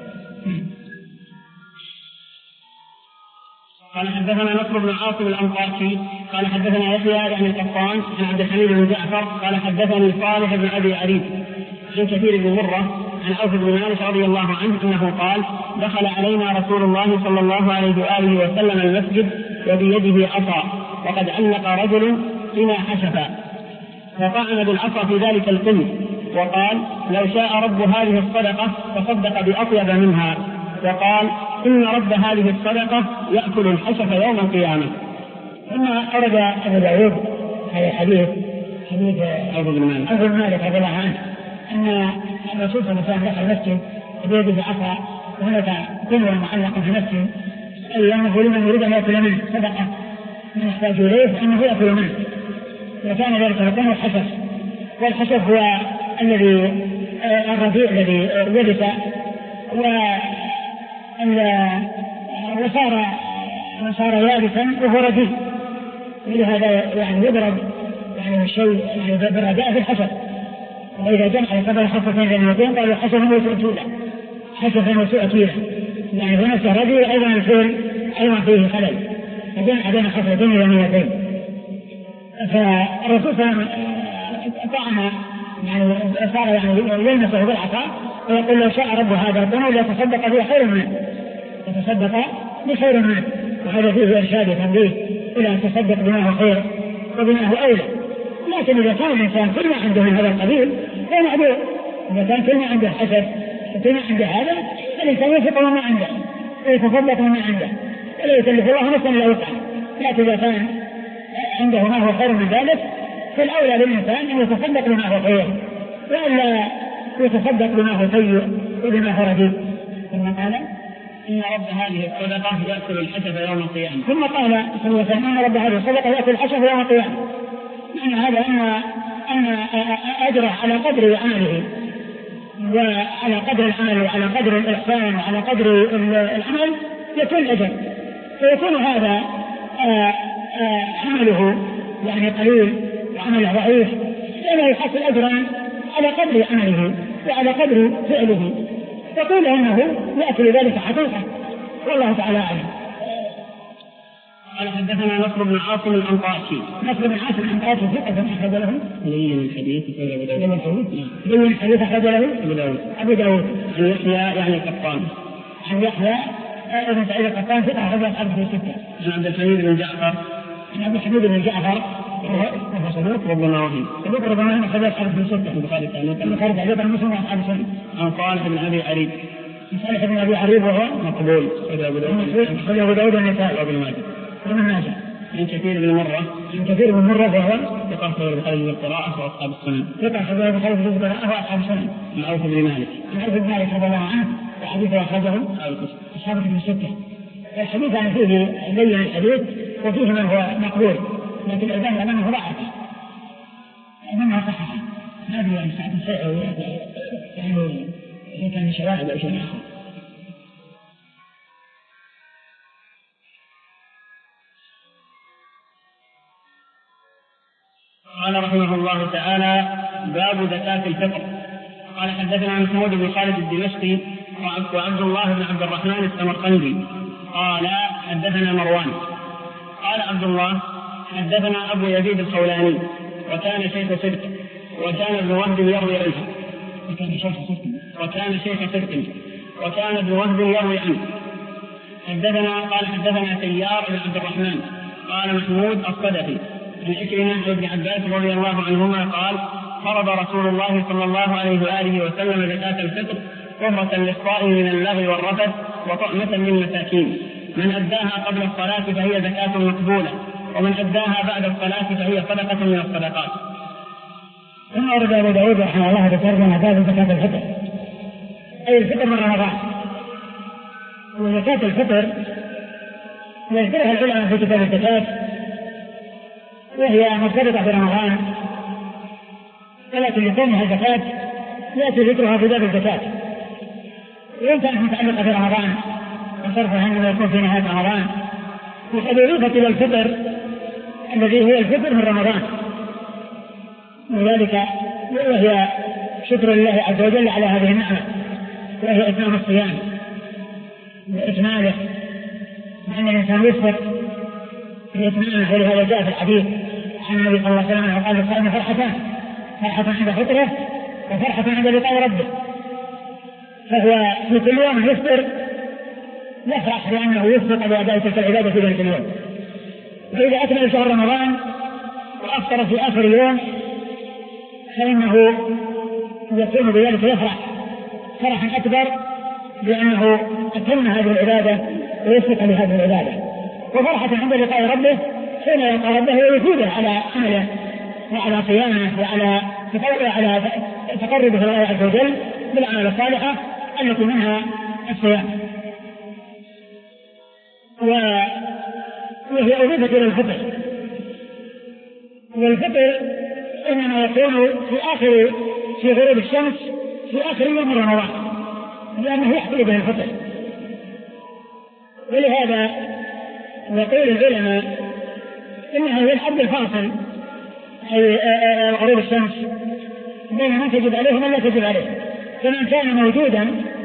قال حدثنا نصر بن عاصم الأنطاكي قال حدثنا يحيى يعني القطان عن عبد الحميد بن جعفر قال حدثني صالح بن أبي عريب عن كثير بن مرة عن عوف بن مالك رضي الله عنه أنه قال دخل علينا رسول الله صلى الله عليه وآله وسلم المسجد وبيده عصا وقد علق رجل فينا حشفا فطعن بالعصا في ذلك القن وقال لو شاء رب هذه الصدقة تصدق بأطيب منها وقال إن رب هذه الصدقة يأكل الحشف يوم القيامة. ثم أرد أبو داود هذا الحديث حديث عوف بن مالك عوف بن مالك رضي الله عنه أن الرسول صلى الله عليه وسلم دخل المسجد بيده عصا وهناك قنوة معلقة في المسجد يقول لمن يريد أن يأكل منه صدقة من يحتاج إليه فإنه يأكل منه وكان ذلك القنوة حشف والحشف هو الذي الرفيع الذي يبس وصار وصار يابسا وهو رديء ولهذا يعني يضرب يعني الشيء يعني بالرداء في الحشف وإذا جمع قبل حشفين بين قالوا حشفا وسؤتولا حشفا وسؤتولا يعني بنفسه رديء أيضا الفعل أيضا فيه خلل فجمع بين حشفتين يمينتين فالرسول صلى الله عليه وسلم طعم يعني صار يعني يلمسه بالعصا ويقول لو شاء رب هذا القنوة ليتصدق به خير منه يتصدق بخير منه وهذا فيه إرشاد تنبيه إلى أن تصدق بما هو خير وبما هو أولى. لكن إذا كان الإنسان كل ما عنده من هذا القبيل هو معذور. إذا كان كل ما عنده حسد وكل ما عنده هذا فالإنسان يثق مما عنده ويتصدق مما عنده ولا يكلف الله نفسا إلا وسعها. لكن إذا كان عنده ما هو خير من ذلك فالأولى للإنسان أن يتصدق بما هو خير وإلا يتصدق بما هو سيء وبما هو رديء. ثم قال إن رب هذه الصدقة يأكل الحشف يوم القيامة. ثم قال صلى الله عليه وسلم إن رب هذه الصدقة يأكل الحشف يوم القيامة. معنى هذا أن أن أجره على قدر عمله وعلى قدر العمل وعلى قدر الإحسان وعلى قدر العمل يكون أجر فيكون هذا آآ آآ عمله يعني قليل وعمله ضعيف لأنه يحصل أجرا على قدر عمله وعلى قدر فعله يقول أنه يأكل ذلك حقيقة والله تعالى أعلم. قال حدثنا نصر بن عاصم الأنطاكي. نصر بن عاصم الأنطاكي ثقة أخرج له لين الحديث لين الحديث أخرج له أبو داود. أبو داود. عن يحيى يعني القطان. عن يحيى ابن سعيد القطان ثقة أخرج أصحابه في ستة. عن عبد الحميد بن جعفر. عن عبد الحميد بن جعفر وهو صدوق ربما وهم. صدوق ربما وهم أخرج أصحابه في ستة. البخاري تعليقا. البخاري تعليقا مسلم وأصحاب السنة. عن صالح بن أبي عريب. صالح بن أبي عريب وهو مقبول. أخرج أبو داود. أخرج أبو داود والنسائي وابن ماجه. وابن ماجه. عن كثير بن مرة. عن كثير بن مرة وهو ثقة أخرج البخاري في القراءة وأصحاب السنن. ثقة أخرج البخاري في القراءة وأصحاب السنن. عن عوف بن مالك. عن عوف بن مالك رضي الله عنه وحديثه أخرجه أصحاب الكتب الستة. الحديث عن فيه بين الحديث وفيه من هو مقبول لكن الإبان أمامه ضعف أمامه صحة ما أدري عن ساعة الشيء يعني إذا كان شواهد أو شيء آخر. قال رحمه الله تعالى باب زكاة الفطر. قال حدثنا محمود بن خالد الدمشقي وعبد الله بن عبد الرحمن السمرقندي قال حدثنا مروان قال عبد الله حدثنا أبو يزيد الخولاني وكان شيخ صدق وكان ابن وهب يروي عنه وكان شيخ صدق وكان شيخ صدق وكان ابن وهب يروي عنه. حدثنا قال حدثنا سيار بن عبد الرحمن قال محمود الصدفي عن عكرمة عن ابن عباس رضي الله عنهما قال فرض رسول الله صلى الله عليه وآله وسلم زكاة الفطر طهرة للصائم من اللغو والرفث وطعمة للمساكين، من أداها قبل الصلاة فهي زكاة مقبولة، ومن أداها بعد الصلاة فهي صدقة من الصدقات. ثم ورد أبو داود رحمه الله بترجمة باب زكاة الفطر، أي الفطر من رمضان. وزكاة الفطر يذكرها العلماء في كتاب الزكاة، وهي مرتبطة في رمضان، ولكن لكونها الزكاة يأتي ذكرها في باب الزكاة، وإن كانت متعلقة في رمضان وصرفها عندما يكون في نهاية رمضان، وقد أضيفت إلى الفطر الذي هو الفطر من رمضان، وذلك وهي شكر الله عز وجل على هذه النعمة، وهي إتمام الصيام وإكماله، لأن الإنسان يصبر في إتمامه، ولهذا جاء في الحديث عن النبي صلى الله عليه وسلم قال للصائم فرحتان، فرحة عند فطره وفرحة عند لقاء ربه. فهو في كل يوم يفطر يفرح لأنه يفطر بأداء تلك العبادة في ذلك اليوم. فإذا أكمل شهر رمضان وأفطر في آخر يوم فإنه يكون بذلك يفرح فرحا أكبر لأنه أتم هذه العبادة ويفرح لهذه العبادة، وفرحة عند لقاء ربه حين يلقى ربه ويثيبه على عمله وعلى صيامه وعلى على تقربه إلى الله عز وجل بالأعمال الصالحة التي منها الصيام. وهي أضيفت إلى الفطر، والفطر إنما يكون في آخر في غروب الشمس في آخر يوم رمضان، لأنه يحصل به الفطر. ولهذا يقول العلماء إنها هي الحد الفاصل، أي غروب الشمس، بين من تجب عليه ومن لا تجب عليه. فمن كان موجودا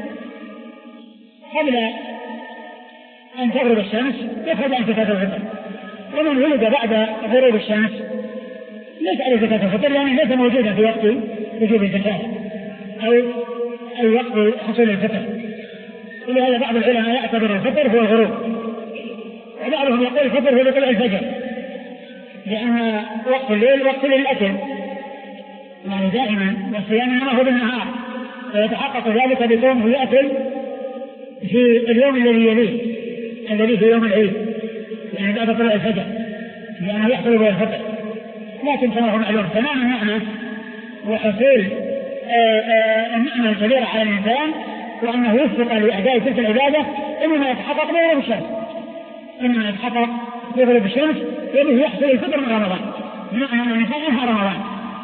قبل أن تغرب الشمس يخرج عن زكاة الفطر، ومن ولد بعد غروب الشمس ليس عليه زكاة الفطر لأنه ليس موجودا في وقت وجوب الزكاة أو أي وقت حصول الفطر. ولهذا بعض العلماء يعتبر الفطر هو الغروب، وبعضهم يقول الفطر هو طلوع الفجر، لأن وقت الليل وقت للأكل يعني دائما، والصيام إنما هو بالنهار، فيتحقق ذلك بكونه يأكل في اليوم الذي يليه الذي في يوم العيد، يعني بعد طلوع الفجر، لأنه يحصل به الفطر. لكن كما هو معلوم تمام النعمة وحصول النعمة الكبيرة على الإنسان وأنه يسبق لأداء تلك العبادة إنما يتحقق بغروب الشمس، إنما يتحقق بغروب الشمس وبه يحصل الفطر من رمضان، بمعنى أن الإنسان انهى رمضان.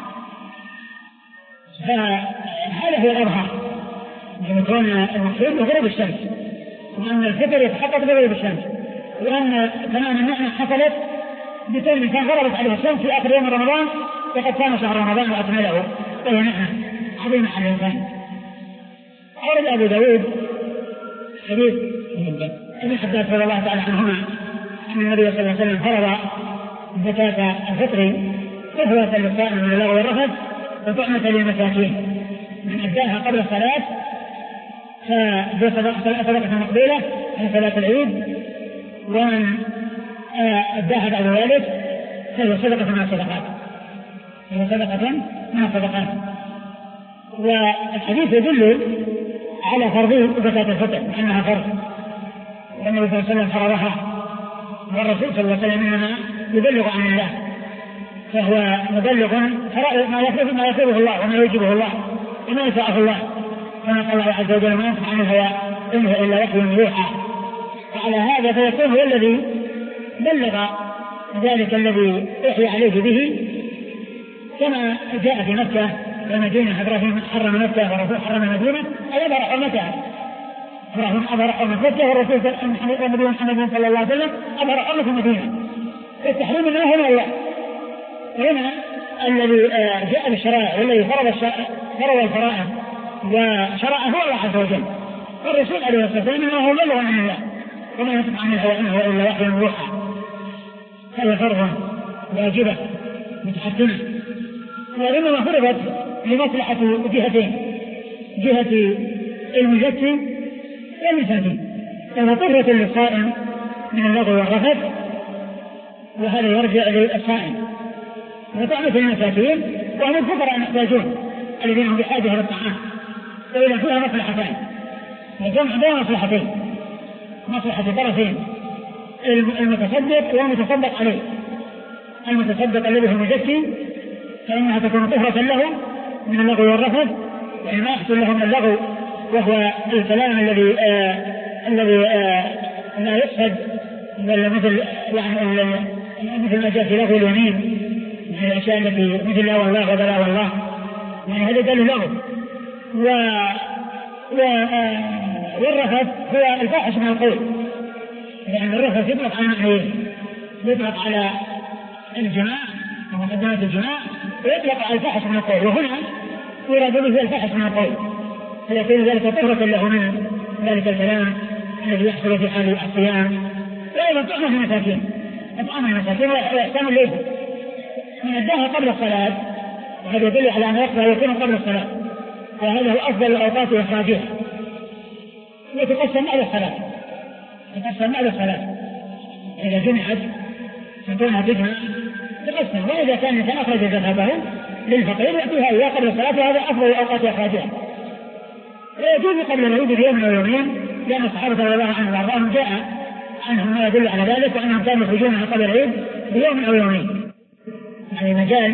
فهذا هو الأظهر أن يكون المقصود بغروب الشمس، وأن الفطر يتحقق بغروب الشمس، وأن تمام النعمة حصلت بكون الإنسان غربت عليه الشمس في آخر يوم رمضان وقد كان شهر رمضان وأكمله، وهي نعمة عظيمة على الإنسان. أورد أبو داود حديث ابن عباس رضي الله تعالى عنهما أن النبي صلى الله عليه وسلم فرض زكاة الفطر طهرة للصائم من اللغو والرفث وطعمة للمساكين، من أداها قبل الصلاة فهي صدقة مقبولة عن صلاة العيد، ومن أداها بعد ذلك فهي صدقة من الصدقات، هي صدقة من الصدقات. والحديث يدل على فرضية زكاة الفطر أنها فرض، والنبي صلى الله عليه وسلم فرضها، والرسول صلى الله عليه وسلم إنما يبلغ عن الله، فهو مبلغ ما يفرض ما يفرضه الله وما يوجبه الله وما يشاءه الله، كما قال الله عز وجل: ما ينطق عن الهوى إن هو إلا وحي يوحى. وعلى هذا فيكون هو الذي بلغ ذلك الذي يحيى عليه به، كما جاء في مكة والمدينة: إبراهيم حرم مكة والرسول حرم المدينة، أي أبرأ حرمتها. إبراهيم أبرأ حرمة مكة والرسول والنبي محمد صلى الله عليه وسلم أبرأ حرمة المدينة، فالتحريم إنه هو الله. هنا الذي جاء بالشرائع والذي فرض فرض الفرائض وشرعه هو الله عز وجل، والرسول عليه الصلاة والسلام إنه هو بلغ عن الله وما ينطق عن الهوى إن هو إلا وحي يوحى. هذا فرض واجبة متحتمة، وإنما فرضت لمصلحة جهتين: جهة المزكي والمساكين. فهو طهرة للصائم من اللغو والرفث، وهذا يرجع للصائم. وطعمة المساكين وهم الفقراء المحتاجون الذين هم بحاجة إلى الطعام. فإذا فيها مصلحتان، الجمع بين مصلحتين، مصلحة طرفين، المتصدق والمتصدق عليه. المتصدق الذي هو المزكي فإنها تكون طهرة له من اللغو والرفث، يعني ما يحصل له من اللغو وهو الكلام الذي آه الذي آه لا يقصد، مثل يعني مثل ما جاء في لغو اليمين من الأشياء التي مثل لا والله وبلا والله، يعني هذا دل لغو. و والرفث هو الفاحش من القول، يعني الرفث يطلق على معنيين، يطلق على الجماع ومقدمات الجماع، ويطلق على الفاحش من القول، وهنا يراد به الفاحش من القول، فيكون ذلك طهرة له من ذلك الكلام الذي يحصل في حال الصيام. وأيضا طعمة المساكين، طعام المساكين وإحسان إليهم من أداها قبل الصلاة، وهذا يدل على أن وقتها يكون قبل الصلاة، وهذا هو أفضل الأوقات إخراجها، وتقسم بعد الصلاة، تقسم بعد الصلاة إذا جمعت تكونها تجمع تقسم. وإذا كان الإنسان أخرج زكاته للفقير يأتيها إياه قبل الصلاة، وهذا أفضل الأوقات إخراجها. ويجوز قبل العيد بيوم أو يومين، لأن الصحابة رضي الله عنهم وأرضاهم جاء عنهم ما يدل على ذلك، وأنهم كانوا يخرجونها قبل العيد بيوم أو يومين، يعني مجال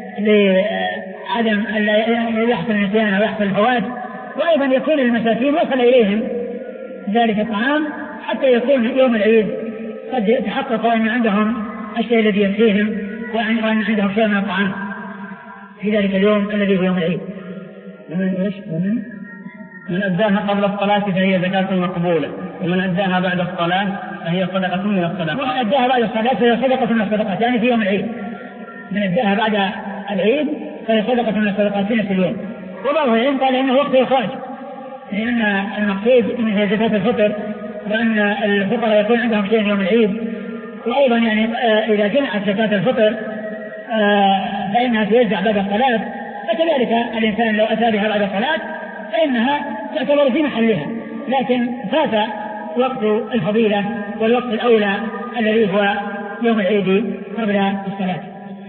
لعدم أن يحصل النسيان أو يحصل الفوات. وأيضا يكون المساكين وصل إليهم ذلك الطعام حتى يكون يوم العيد قد يتحقق أن عندهم الشيء الذي يكفيهم، وأن عندهم شيء من الطعام في ذلك اليوم الذي هو يوم العيد. ومن من أداها قبل الصلاة فهي زكاة مقبولة، ومن أداها بعد الصلاة فهي صدقة من الصدقات. ومن أداها بعد الصلاة فهي صدقة من الصدقات، يعني في يوم العيد. من أداها بعد العيد فهي صدقة من الصدقات في نفس اليوم. وبعض العلم قال إنه وقت إخراج، لأن المقصود من زكاة الفطر وأن الفقراء يكون عندهم شيء يوم العيد. وأيضا يعني إذا جمعت زكاة الفطر فإنها توزع بعد الصلاة، فكذلك الإنسان لو أتى بها بعد الصلاة فإنها تعتبر في محلها، لكن فات وقت الفضيلة والوقت الأولى الذي هو يوم العيد قبل الصلاة.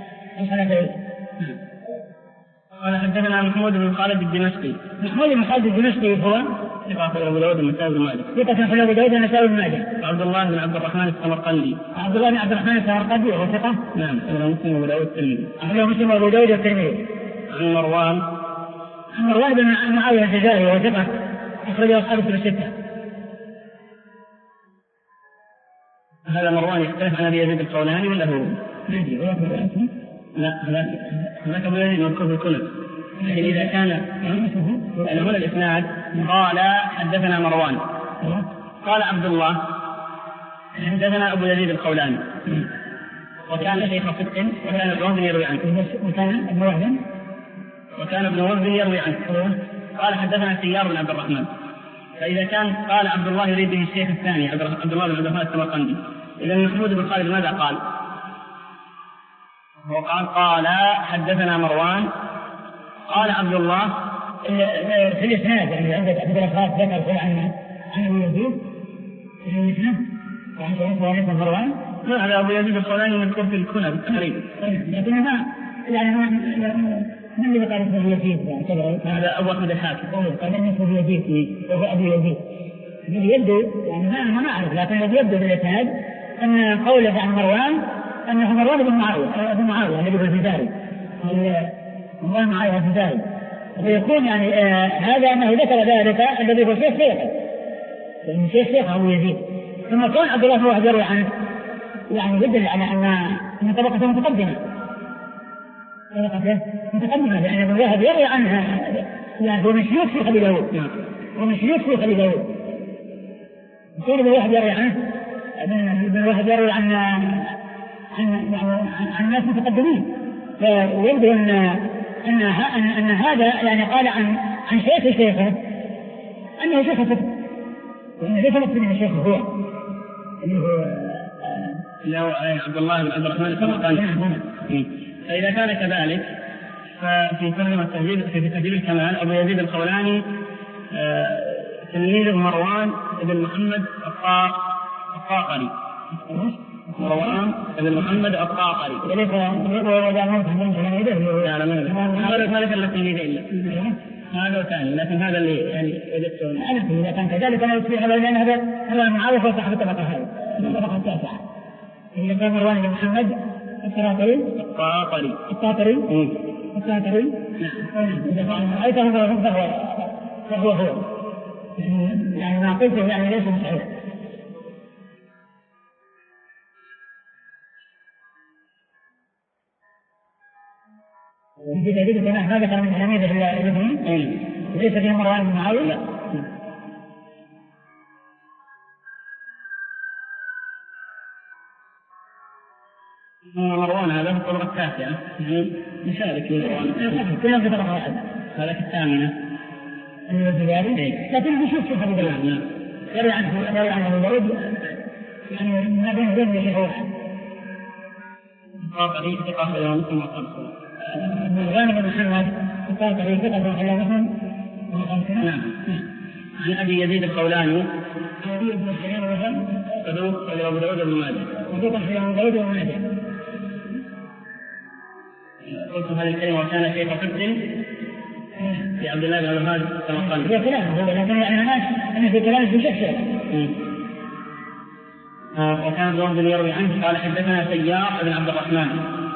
قال حدثنا محمود بن خالد الدمشقي. محمود بن خالد الدمشقي هو ثقة أبو داود والنسائي بن ماجه. ثقة في أبو داود والنسائي بن ماجه. عبد الله بن عبد الرحمن السمرقندي. عبد الله بن عبد الرحمن السمرقندي هو ثقة. نعم. أخرجه مسلم وأبو داود والترمذي. أخرجه مسلم وأبو داود والترمذي. عن مروان. عن مروان بن معاوية الجزائري وهو ثقة، أخرجه أصحاب الكتب الستة. هذا مروان يختلف عن أبي يزيد القولاني ولا هو؟ لا هناك أبو يزيد مذكور في الكنف، لكن إذا كان هنا الإسناد قال حدثنا مروان قال عبد الله حدثنا أبو يزيد القولاني وكان شيخ صدق وكان ابن وهب يروي عنه وكان ابن وهب وكان ابن وهب يروي عنه قال حدثنا سيار بن عبد الرحمن. فإذا كان قال عبد الله يريد به الشيخ الثاني عبد الله بن عبد الرحمن السمرقندي، إذا محمود بن خالد ماذا قال؟ وقال قال حدثنا مروان قال عبد الله في الإسناد، يعني عندك عبد الرحمن ذكر عن عن أبو يزيد في الإسناد وعن مروان. لا هذا أبو يزيد القولاني مذكور في الكنى بالتقريب، لكن ما يعني من اللي قال أبو يزيد هذا أبو أحمد الحاكم قال إنه أبو يزيد وهو أبو يزيد الذي يبدو يعني ما ما أعرف، لكن الذي يبدو بالإسناد أن قوله عن مروان أنه مروان بن معاوية بن معاوية الذي هو الفزاري مروان معاوية الفزاري، ويكون يعني آه هذا أنه ذكر ذلك الذي هو شيخ شيخه، لأن شيخ شيخه أبو يزيد. ثم كون عبد الله بن وهب يروي عنه يعني يدل على أن من طبقته متقدمة طبقته متقدمة لأن ابن وهب يروي عنها، يعني هو من شيوخ شيخ أبي داود ومن شيوخ شيخ أبي داود. كون ابن وهب يروي عنه ابن وهب يروي عن عن عن ناس متقدمين، ويبدو أن أن أن هذا يعني قال عن عن شيخ شيخه أنه شيخ صدق، وأنه ليس مثل من الشيخ هو اللي هو له عبد الله بن عبد الرحمن السمرقندي. فإذا كان كذلك ففي كلمة التهذيب في تهذيب الكمال أبو يزيد القولاني تلميذ مروان بن محمد الطاقري. مروان بن محمد الطاقري. وليس هو جامعة من تلاميذه. لا لا ما هذا ما ذكر التلميذ إلا هذا ثاني، لكن هذا اللي يعني وجدته. أعرف إذا كان كذلك أنا أتبع هذا لأن هذا هذا معروف وصاحب الطبقة هذه الطبقة التاسعة. إذا كان مروان بن محمد الطاقري الطاقري الطاقري الطاقري نعم. إذا كان رأيته فهو فهو هو يعني ما قلته يعني ليس صحيح. في تجديد الجماعة ما ذكر من تلاميذه إلا ابنه ليس فيه مروان بن معاوية. مروان هذا الطبقة التاسعة يشارك في مروان كلهم في طبقة واحدة. هذا الثامنة لكن بشوف شوف هذا الكلام يروي عنه يروي عنه الورود يعني ما بين بين اللي هو الطاقري ثقة إلى مثل ما قال مروان بن محمد الطاقري ثقة إلى مثل نعم. عن أبي يزيد القولاني يزيد بن سليم وسلم صدوق إلى أبو داود بن ماجه صدوق إلى أبو داود بن ماجه. قلت هذه الكلمة وكان شيخ حفظ لعبد الله بن الوهاب كما قال. هي كلام هو لكن يعني الناس أن في كلام في شخص. وكان ابن وهب يروي عنه قال حدثنا سيار بن عبد الرحمن